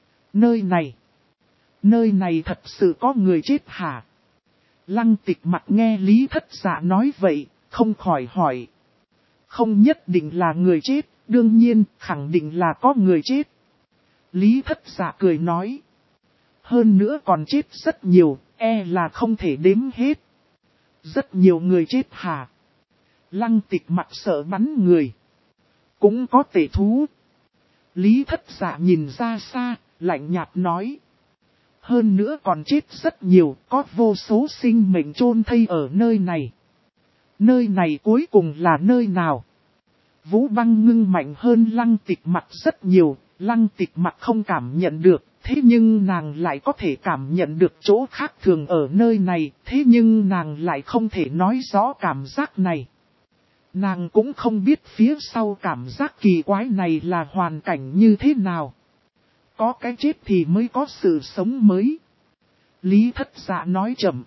Nơi này thật sự có người chết hả? Lăng Tịch mặt nghe Lý Thất Dạ nói vậy, không khỏi hỏi. Không nhất định là người chết, đương nhiên, khẳng định là có người chết. Lý Thất Dạ cười nói. Hơn nữa còn chết rất nhiều, là không thể đếm hết. Rất nhiều người chết hả? Lăng Tịch mặt sợ bắn người. Cũng có tể thú. Lý Thất Dạ nhìn ra xa, lạnh nhạt nói. Hơn nữa còn chết rất nhiều, có vô số sinh mệnh chôn thây ở nơi này. Nơi này cuối cùng là nơi nào? Vũ Băng Ngưng mạnh hơn Lăng Tịch mặt rất nhiều, Lăng Tịch mặt không cảm nhận được, thế nhưng nàng lại có thể cảm nhận được chỗ khác thường ở nơi này, thế nhưng nàng lại không thể nói rõ cảm giác này. Nàng cũng không biết phía sau cảm giác kỳ quái này là hoàn cảnh như thế nào. Có cái chết thì mới có sự sống mới. Lý Thất Dạ nói chậm.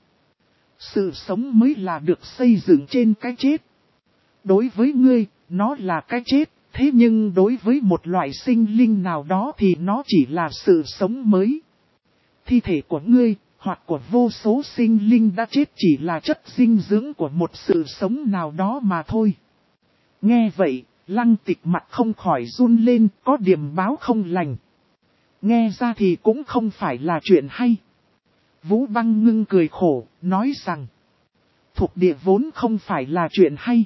Sự sống mới là được xây dựng trên cái chết. Đối với ngươi, nó là cái chết, thế nhưng đối với một loại sinh linh nào đó thì nó chỉ là sự sống mới. Thi thể của ngươi, hoặc của vô số sinh linh đã chết chỉ là chất dinh dưỡng của một sự sống nào đó mà thôi. Nghe vậy, Lăng Tịch mặt không khỏi run lên, có điểm báo không lành. Nghe ra thì cũng không phải là chuyện hay. Vũ Băng Ngưng cười khổ, nói rằng, thuộc địa vốn không phải là chuyện hay.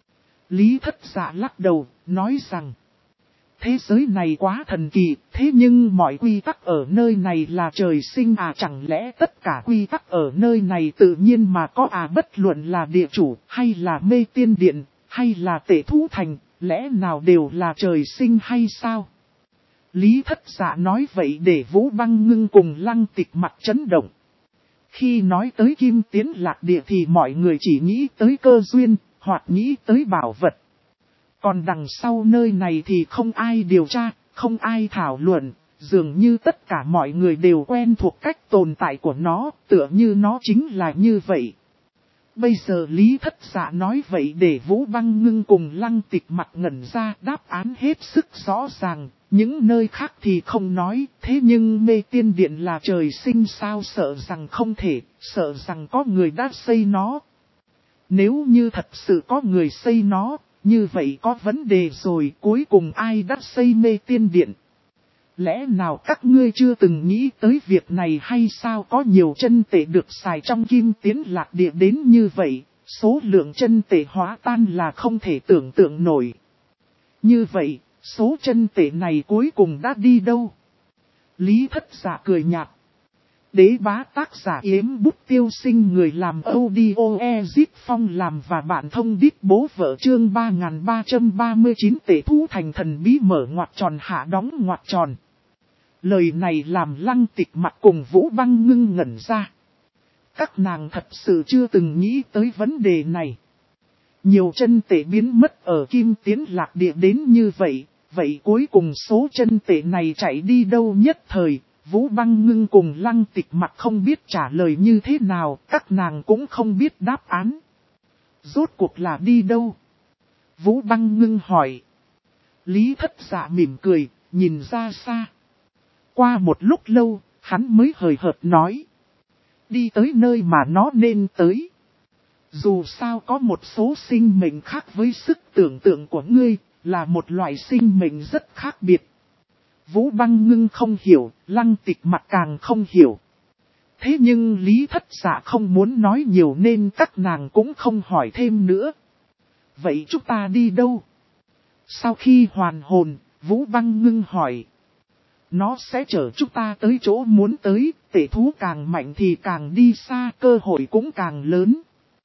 Lý Thất Dạ lắc đầu, nói rằng, thế giới này quá thần kỳ, thế nhưng mọi quy tắc ở nơi này là trời sinh à, chẳng lẽ tất cả quy tắc ở nơi này tự nhiên mà có à, bất luận là địa chủ, hay là mê tiên điện, hay là tể thú thành, lẽ nào đều là trời sinh hay sao? Lý Thất Dạ nói vậy để Vũ Băng Ngưng cùng Lăng Tịch mặt chấn động. Khi nói tới Kim Tiến Lạc Địa thì mọi người chỉ nghĩ tới cơ duyên, hoặc nghĩ tới bảo vật. Còn đằng sau nơi này thì không ai điều tra, không ai thảo luận, dường như tất cả mọi người đều quen thuộc cách tồn tại của nó, tựa như nó chính là như vậy. Bây giờ Lý Thất Dạ nói vậy để Vũ Băng Ngưng cùng Lăng Tịch mặt ngẩn ra, đáp án hết sức rõ ràng, những nơi khác thì không nói, thế nhưng mê tiên điện là trời sinh sao, sợ rằng không thể, sợ rằng có người đã xây nó. Nếu như thật sự có người xây nó, như vậy có vấn đề rồi, cuối cùng ai đã xây mê tiên điện? Lẽ nào các ngươi chưa từng nghĩ tới việc này hay sao? Có nhiều chân tệ được xài trong Kim Tiến Lạc Địa đến như vậy, số lượng chân tệ hóa tan là không thể tưởng tượng nổi. Như vậy, số chân tệ này cuối cùng đã đi đâu? Lý Thất Dạ cười nhạt. Đế Bá tác giả Yếm Bút Tiêu Sinh, người làm audio Ezip Phong làm và bạn thông đít bố vợ, chương 3339 tể thú thành thần bí mở ngoặc tròn hạ đóng ngoặc tròn. Lời này làm Lăng Tịch mặt cùng Vũ Băng Ngưng ngẩn ra. Các nàng thật sự chưa từng nghĩ tới vấn đề này. Nhiều chân tệ biến mất ở Kim Tiến Lạc Địa đến như vậy, vậy cuối cùng số chân tệ này chạy đi đâu? Nhất thời, Vũ Băng Ngưng cùng Lăng Tịch mặt không biết trả lời như thế nào, các nàng cũng không biết đáp án. Rốt cuộc là đi đâu? Vũ Băng Ngưng hỏi. Lý Thất Dạ mỉm cười, nhìn ra xa. Qua một lúc lâu, hắn mới hời hợt nói. Đi tới nơi mà nó nên tới. Dù sao có một số sinh mệnh khác với sức tưởng tượng của ngươi, là một loại sinh mệnh rất khác biệt. Vũ Băng Ngưng không hiểu, Lăng Tịch mặt càng không hiểu. Thế nhưng Lý Thất Dạ không muốn nói nhiều nên các nàng cũng không hỏi thêm nữa. Vậy chúng ta đi đâu? Sau khi hoàn hồn, Vũ Băng Ngưng hỏi. Nó sẽ chở chúng ta tới chỗ muốn tới, tể thú càng mạnh thì càng đi xa, cơ hội cũng càng lớn.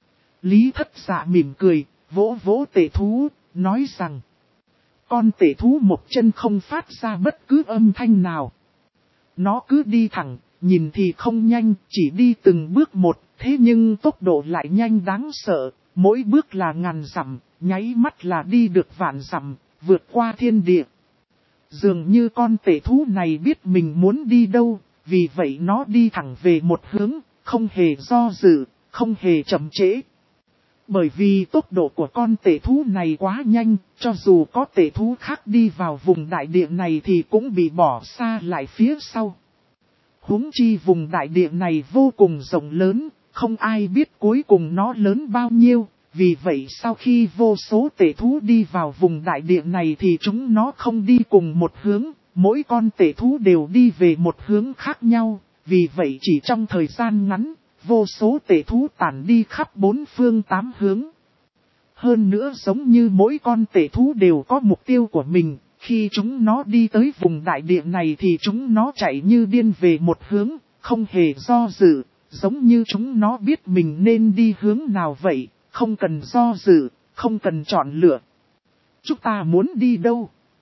Lý Thất Dạ mỉm cười, vỗ vỗ tể thú, nói rằng. Con tể thú một chân không phát ra bất cứ âm thanh nào. Nó cứ đi thẳng, nhìn thì không nhanh, chỉ đi từng bước một, thế nhưng tốc độ lại nhanh đáng sợ, mỗi bước là ngàn dặm, nháy mắt là đi được vạn dặm, vượt qua thiên địa. Dường như con tể thú này biết mình muốn đi đâu, vì vậy nó đi thẳng về một hướng, không hề do dự, không hề chậm trễ. Bởi vì tốc độ của con tể thú này quá nhanh, cho dù có tể thú khác đi vào vùng đại địa này thì cũng bị bỏ xa lại phía sau. Huống chi vùng đại địa này vô cùng rộng lớn, không ai biết cuối cùng nó lớn bao nhiêu. Vì vậy sau khi vô số tể thú đi vào vùng đại địa này thì chúng nó không đi cùng một hướng, mỗi con tể thú đều đi về một hướng khác nhau. Vì vậy chỉ trong thời gian ngắn, vô số tể thú tản đi khắp bốn phương tám hướng. Hơn nữa giống như mỗi con tể thú đều có mục tiêu của mình, khi chúng nó đi tới vùng đại địa này thì chúng nó chạy như điên về một hướng, không hề do dự, giống như chúng nó biết mình nên đi hướng nào vậy, không cần do dự, không cần chọn lựa. Chúng ta muốn đi đâu?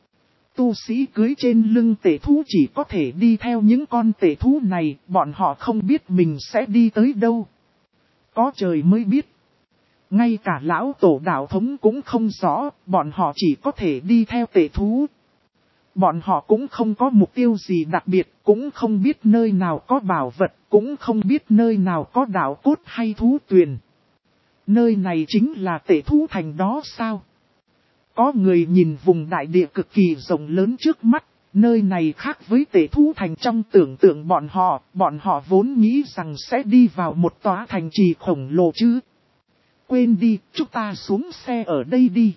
Tu sĩ cưới trên lưng tể thú chỉ có thể đi theo những con tể thú này, bọn họ không biết mình sẽ đi tới đâu. Có trời mới biết. Ngay cả lão tổ đạo thống cũng không rõ, bọn họ chỉ có thể đi theo tể thú. Bọn họ cũng không có mục tiêu gì đặc biệt, cũng không biết nơi nào có bảo vật, cũng không biết nơi nào có đạo cốt hay thú tuyền. Nơi này chính là tể thú thành đó sao? Có người nhìn vùng đại địa cực kỳ rộng lớn trước mắt, nơi này khác với tể thú thành trong tưởng tượng bọn họ vốn nghĩ rằng sẽ đi vào một tòa thành trì khổng lồ chứ. Quên đi, chúng ta xuống xe ở đây đi.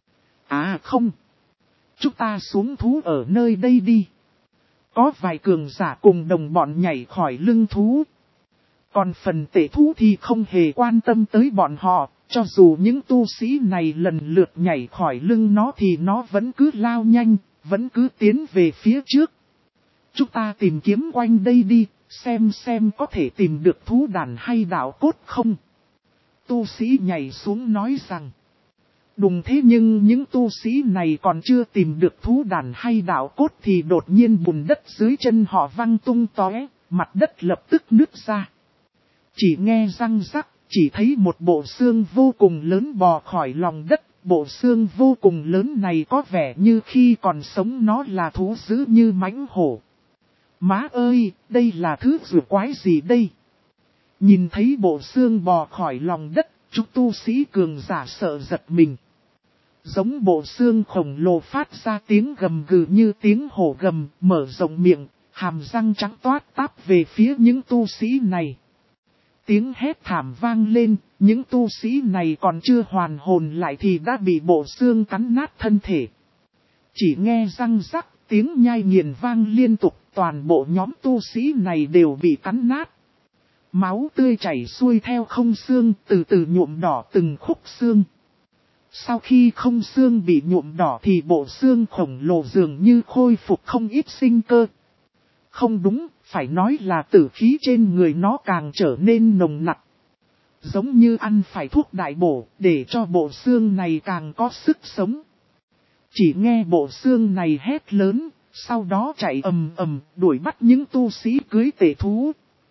À không, chúng ta xuống thú ở nơi đây đi. Có vài cường giả cùng đồng bọn nhảy khỏi lưng thú. Còn phần tể thú thì không hề quan tâm tới bọn họ, cho dù những tu sĩ này lần lượt nhảy khỏi lưng nó thì nó vẫn cứ lao nhanh, vẫn cứ tiến về phía trước. Chúng ta tìm kiếm quanh đây đi, xem có thể tìm được thú đàn hay đạo cốt không. Tu sĩ nhảy xuống nói rằng, đúng thế nhưng những tu sĩ này còn chưa tìm được thú đàn hay đạo cốt thì đột nhiên bùn đất dưới chân họ văng tung tóe, mặt đất lập tức nứt ra. Chỉ nghe răng rắc, chỉ thấy một bộ xương vô cùng lớn bò khỏi lòng đất, bộ xương vô cùng lớn này có vẻ như khi còn sống nó là thú dữ như mãnh hổ. Má ơi, đây là thứ rùa quái gì đây? Nhìn thấy bộ xương bò khỏi lòng đất, chúng tu sĩ cường giả sợ giật mình. Giống bộ xương khổng lồ phát ra tiếng gầm gừ như tiếng hổ gầm, mở rộng miệng, hàm răng trắng toát táp về phía những tu sĩ này. Tiếng hét thảm vang lên, những tu sĩ này còn chưa hoàn hồn lại thì đã bị bộ xương cắn nát thân thể. Chỉ nghe răng rắc, tiếng nhai nghiền vang liên tục, toàn bộ nhóm tu sĩ này đều bị cắn nát. Máu tươi chảy xuôi theo không xương, từ từ nhuộm đỏ từng khúc xương. Sau khi không xương bị nhuộm đỏ thì bộ xương khổng lồ dường như khôi phục không ít sinh cơ. Không đúng, phải nói là tử khí trên người nó càng trở nên nồng nặc. Giống như ăn phải thuốc đại bổ, để cho bộ xương này càng có sức sống. Chỉ nghe bộ xương này hét lớn, sau đó chạy ầm ầm, đuổi bắt những tu sĩ cưới tể thú.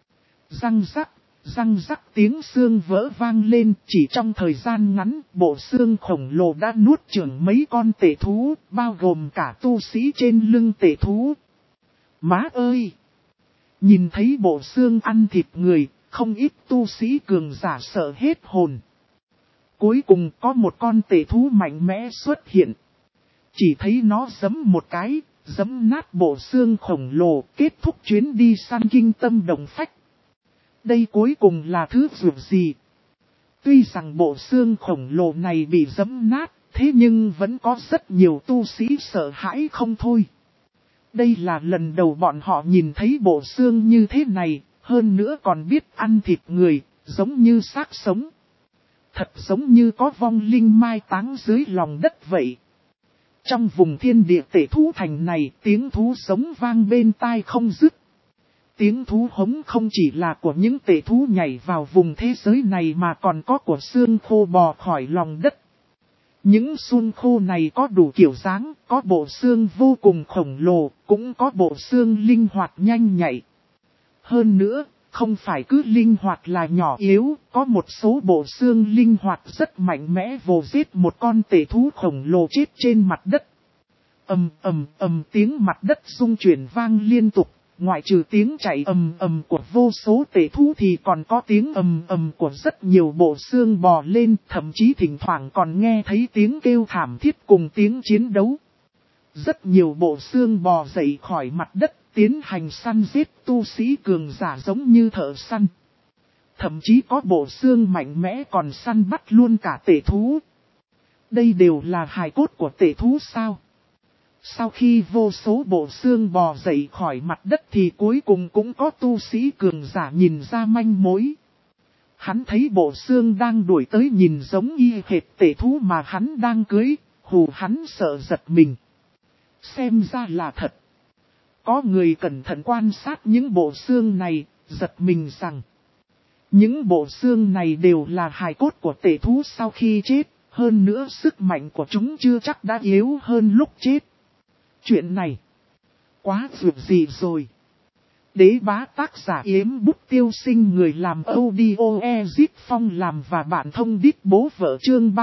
Răng rắc tiếng xương vỡ vang lên, chỉ trong thời gian ngắn, bộ xương khổng lồ đã nuốt chửng mấy con tể thú, bao gồm cả tu sĩ trên lưng tể thú. Má ơi! Nhìn thấy bộ xương ăn thịt người, không ít tu sĩ cường giả sợ hết hồn. Cuối cùng có một con tể thú mạnh mẽ xuất hiện. Chỉ thấy nó giẫm một cái, giẫm nát bộ xương khổng lồ, kết thúc chuyến đi săn kinh tâm động phách. Đây cuối cùng là thứ dược gì? Tuy rằng bộ xương khổng lồ này bị giẫm nát, thế nhưng vẫn có rất nhiều tu sĩ sợ hãi không thôi. Đây là lần đầu bọn họ nhìn thấy bộ xương như thế này, hơn nữa còn biết ăn thịt người, giống như xác sống. Thật giống như có vong linh mai táng dưới lòng đất vậy. Trong vùng thiên địa tể thú thành này, tiếng thú sống vang bên tai không dứt. Tiếng thú hống không chỉ là của những tể thú nhảy vào vùng thế giới này mà còn có của xương khô bò khỏi lòng đất. Những xương khô này có đủ kiểu dáng, có bộ xương vô cùng khổng lồ, cũng có bộ xương linh hoạt nhanh nhạy. Hơn nữa, không phải cứ linh hoạt là nhỏ yếu, có một số bộ xương linh hoạt rất mạnh mẽ vồ giết một con tể thú khổng lồ chết trên mặt đất. Tiếng mặt đất rung chuyển vang liên tục. Ngoại trừ tiếng chạy của vô số tể thú thì còn có tiếng của rất nhiều bộ xương bò lên, thậm chí thỉnh thoảng còn nghe thấy tiếng kêu thảm thiết cùng tiếng chiến đấu. Rất nhiều bộ xương bò dậy khỏi mặt đất, tiến hành săn giết tu sĩ cường giả giống như thợ săn. Thậm chí có bộ xương mạnh mẽ còn săn bắt luôn cả tể thú. Đây đều là hài cốt của tể thú sao? Sau khi vô số bộ xương bò dậy khỏi mặt đất thì cuối cùng cũng có tu sĩ cường giả nhìn ra manh mối. Hắn thấy bộ xương đang đuổi tới nhìn giống y hệt tể thú mà hắn đang cưới, hù hắn sợ giật mình. Xem ra là thật. Có người cẩn thận quan sát những bộ xương này, giật mình rằng những bộ xương này đều là hài cốt của tể thú sau khi chết, hơn nữa sức mạnh của chúng chưa chắc đã yếu hơn lúc chết. Chuyện này, quá vượt gì rồi. Đế bá tác giả Yếm Bút Tiêu Sinh, người làm audio Ezit Phong làm và bạn thông đít bố vợ, chương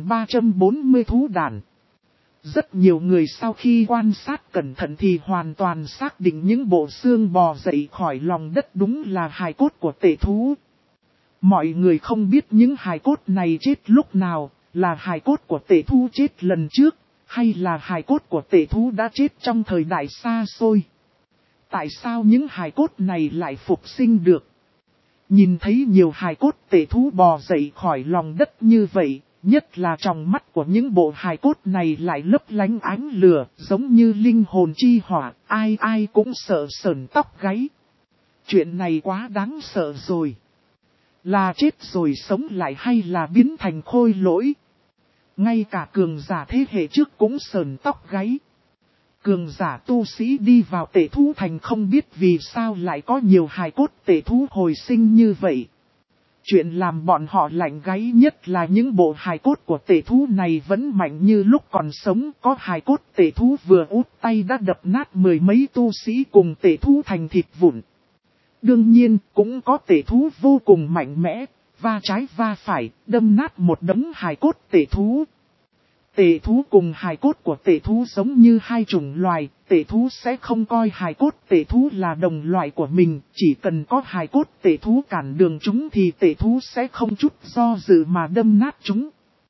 3340 thú đàn. Rất nhiều người sau khi quan sát cẩn thận thì hoàn toàn xác định những bộ xương bò dậy khỏi lòng đất đúng là hài cốt của tể thú. Mọi người không biết những hài cốt này chết lúc nào, là hài cốt của tể thú chết lần trước, hay là hài cốt của tể thú đã chết trong thời đại xa xôi. Tại sao những hài cốt này lại phục sinh được? Nhìn thấy nhiều hài cốt tể thú bò dậy khỏi lòng đất như vậy, nhất là trong mắt của những bộ hài cốt này lại lấp lánh ánh lửa, giống như linh hồn chi hỏa, ai ai cũng sợ sởn tóc gáy. Chuyện này quá đáng sợ rồi. Là chết rồi sống lại hay là biến thành khôi lỗi? Ngay cả cường giả thế hệ trước cũng sởn tóc gáy. Cường giả tu sĩ đi vào tể thú thành không biết vì sao lại có nhiều hài cốt tể thú hồi sinh như vậy. Chuyện làm bọn họ lạnh gáy nhất là những bộ hài cốt của tể thú này vẫn mạnh như lúc còn sống. Có hài cốt tể thú vừa út tay đã đập nát mười mấy tu sĩ cùng tể thú thành thịt vụn. Đương nhiên cũng có tể thú vô cùng mạnh mẽ, va trái va phải, đâm nát một đống hài cốt tể thú. Tể thú cùng hài cốt của tể thú giống như hai chủng loài, tể thú sẽ không coi hài cốt tể thú là đồng loại của mình, chỉ cần có hài cốt tể thú cản đường chúng thì tể thú sẽ không chút do dự mà đâm nát chúng.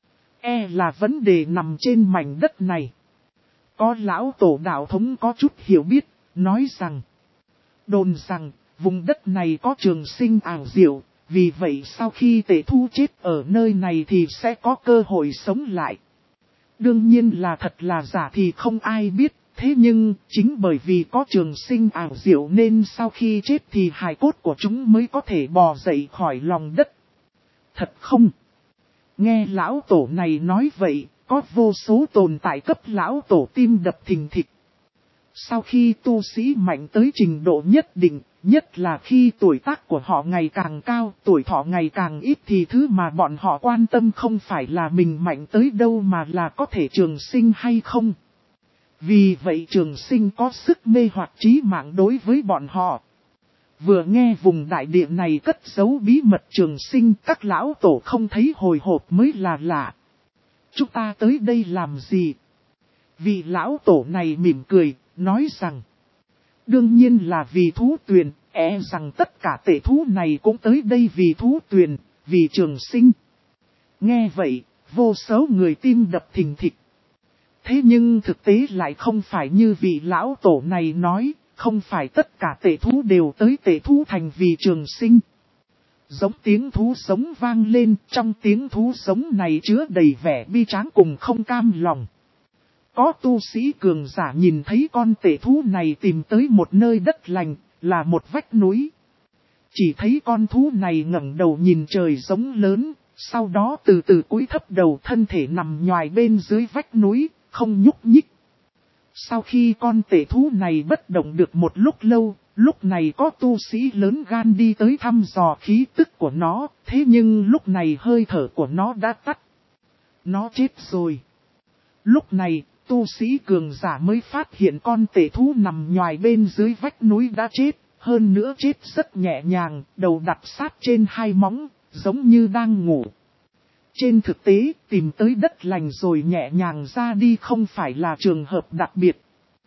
Là vấn đề nằm trên mảnh đất này. Có lão tổ đạo thống có chút hiểu biết, nói rằng, đồn rằng, vùng đất này có trường sinh ảo diệu, vì vậy sau khi tể thú chết ở nơi này thì sẽ có cơ hội sống lại. Đương nhiên là thật là giả thì không ai biết, thế nhưng chính bởi vì có trường sinh ảo diệu nên sau khi chết thì hài cốt của chúng mới có thể bò dậy khỏi lòng đất. Thật không? Nghe lão tổ này nói vậy, có vô số tồn tại cấp lão tổ tim đập thình thịch. Sau khi tu sĩ mạnh tới trình độ nhất định, nhất là khi tuổi tác của họ ngày càng cao, tuổi thọ ngày càng ít thì thứ mà bọn họ quan tâm không phải là mình mạnh tới đâu mà là có thể trường sinh hay không. Vì vậy trường sinh có sức mê hoặc trí mạng đối với bọn họ. Vừa nghe vùng đại địa này cất giấu bí mật trường sinh, các lão tổ không thấy hồi hộp mới là lạ. Chúng ta tới đây làm gì? Vị lão tổ này mỉm cười, nói rằng, đương nhiên là vì thú tuyền, rằng tất cả tể thú này cũng tới đây vì thú tuyền, vì trường sinh. Nghe vậy, vô số người tim đập thình thịch. Thế nhưng thực tế lại không phải như vị lão tổ này nói, không phải tất cả tể thú đều tới tể thú thành vì trường sinh. Giống tiếng thú sống vang lên, trong tiếng thú sống này chứa đầy vẻ bi tráng cùng không cam lòng. Có tu sĩ cường giả nhìn thấy con tể thú này tìm tới một nơi đất lành, là một vách núi. Chỉ thấy con thú này ngẩng đầu nhìn trời giống lớn, sau đó từ từ cúi thấp đầu, thân thể nằm nhoài bên dưới vách núi, không nhúc nhích. Sau khi con tể thú này bất động được một lúc lâu, lúc này có tu sĩ lớn gan đi tới thăm dò khí tức của nó, thế nhưng lúc này hơi thở của nó đã tắt. Nó chết rồi. Lúc này, tu sĩ cường giả mới phát hiện con tể thú nằm nhoài bên dưới vách núi đã chết, hơn nữa chết rất nhẹ nhàng, đầu đặt sát trên hai móng, giống như đang ngủ. Trên thực tế, tìm tới đất lành rồi nhẹ nhàng ra đi không phải là trường hợp đặc biệt.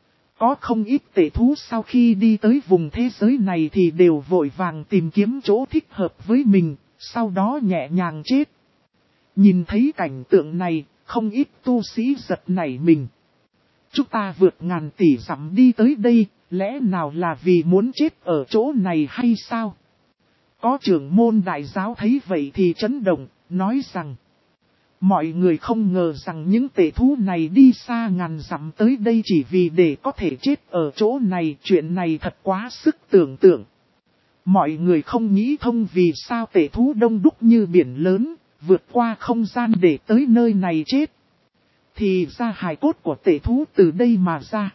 Có không ít tể thú sau khi đi tới vùng thế giới này thì đều vội vàng tìm kiếm chỗ thích hợp với mình, sau đó nhẹ nhàng chết. Nhìn thấy cảnh tượng này, không ít tu sĩ giật nảy mình. Chúng ta vượt ngàn tỷ dặm đi tới đây, lẽ nào là vì muốn chết ở chỗ này hay sao? Có trưởng môn đại giáo thấy vậy thì chấn động, nói rằng, mọi người không ngờ rằng những tể thú này đi xa ngàn dặm tới đây chỉ vì để có thể chết ở chỗ này, chuyện này thật quá sức tưởng tượng. Mọi người không nghĩ thông vì sao tể thú đông đúc như biển lớn, vượt qua không gian để tới nơi này chết. Thì ra hài cốt của tể thú từ đây mà ra.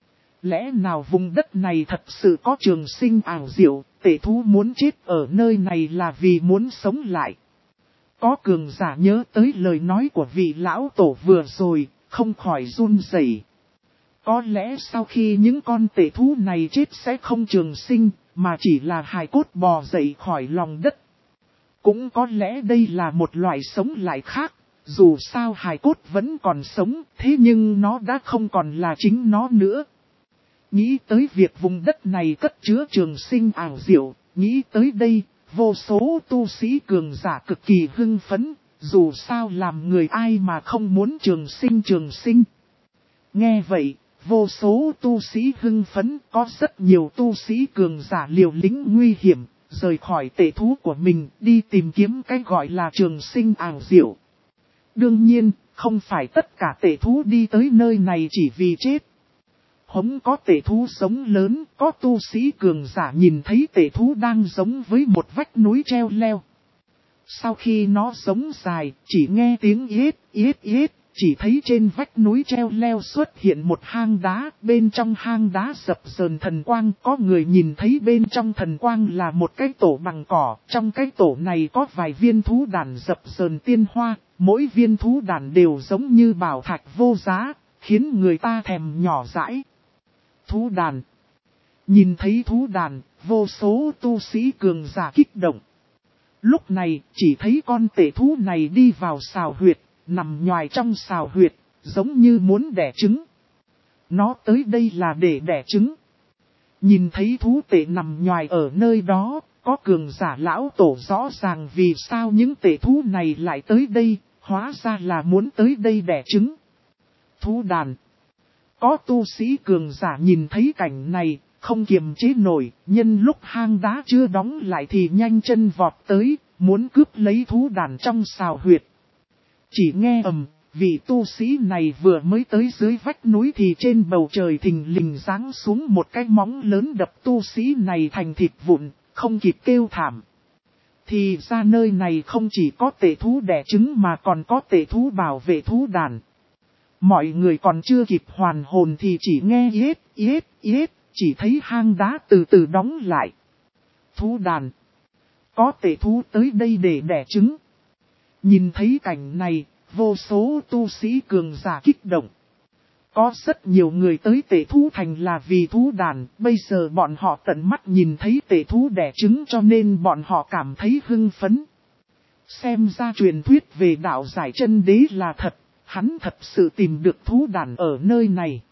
Lẽ nào vùng đất này thật sự có trường sinh ảo diệu, tể thú muốn chết ở nơi này là vì muốn sống lại. Có cường giả nhớ tới lời nói của vị lão tổ vừa rồi, không khỏi run rẩy. Có lẽ sau khi những con tể thú này chết sẽ không trường sinh, mà chỉ là hài cốt bò dậy khỏi lòng đất. Cũng có lẽ đây là một loại sống lại khác, dù sao hài cốt vẫn còn sống, thế nhưng nó đã không còn là chính nó nữa. Nghĩ tới việc vùng đất này cất chứa trường sinh ảo diệu, nghĩ tới đây, vô số tu sĩ cường giả cực kỳ hưng phấn, dù sao làm người ai mà không muốn trường sinh. Nghe vậy, vô số tu sĩ hưng phấn, có rất nhiều tu sĩ cường giả liều lĩnh nguy hiểm, rời khỏi tể thú của mình, đi tìm kiếm cái gọi là trường sinh ảo diệu. Đương nhiên, không phải tất cả tể thú đi tới nơi này chỉ vì chết. Hống có tể thú sống lớn, có tu sĩ cường giả nhìn thấy tể thú đang giống với một vách núi treo leo. Sau khi nó sống dài, chỉ nghe tiếng yết, chỉ thấy trên vách núi treo leo xuất hiện một hang đá, bên trong hang đá dập dờn thần quang, có người nhìn thấy bên trong thần quang là một cái tổ bằng cỏ, trong cái tổ này có vài viên thú đàn dập dờn tiên hoa, mỗi viên thú đàn đều giống như bảo thạch vô giá, khiến người ta thèm nhỏ dãi. Thú đàn. Nhìn thấy thú đàn, vô số tu sĩ cường giả kích động. Lúc này, chỉ thấy con tể thú này đi vào sào huyệt, nằm nhoài trong sào huyệt, giống như muốn đẻ trứng. Nó tới đây là để đẻ trứng. Nhìn thấy thú tể nằm nhoài ở nơi đó, có cường giả lão tổ rõ ràng vì sao những tể thú này lại tới đây, hóa ra là muốn tới đây đẻ trứng. Thú đàn. Có tu sĩ cường giả nhìn thấy cảnh này, không kiềm chế nổi, nhân lúc hang đá chưa đóng lại thì nhanh chân vọt tới, muốn cướp lấy thú đàn trong sào huyệt. Chỉ nghe ầm, vị tu sĩ này vừa mới tới dưới vách núi thì trên bầu trời thình lình giáng xuống một cái móng lớn đập tu sĩ này thành thịt vụn, không kịp kêu thảm. Thì ra nơi này không chỉ có tể thú đẻ trứng mà còn có tể thú bảo vệ thú đàn. Mọi người còn chưa kịp hoàn hồn thì chỉ nghe yết, chỉ thấy hang đá từ từ đóng lại. Thú đàn. Có tể thú tới đây để đẻ trứng. Nhìn thấy cảnh này, vô số tu sĩ cường giả kích động. Có rất nhiều người tới tể thú thành là vì thú đàn, bây giờ bọn họ tận mắt nhìn thấy tể thú đẻ trứng cho nên bọn họ cảm thấy hưng phấn. Xem ra truyền thuyết về đạo giải chân đế là thật, hắn thật sự tìm được thú đàn ở nơi này.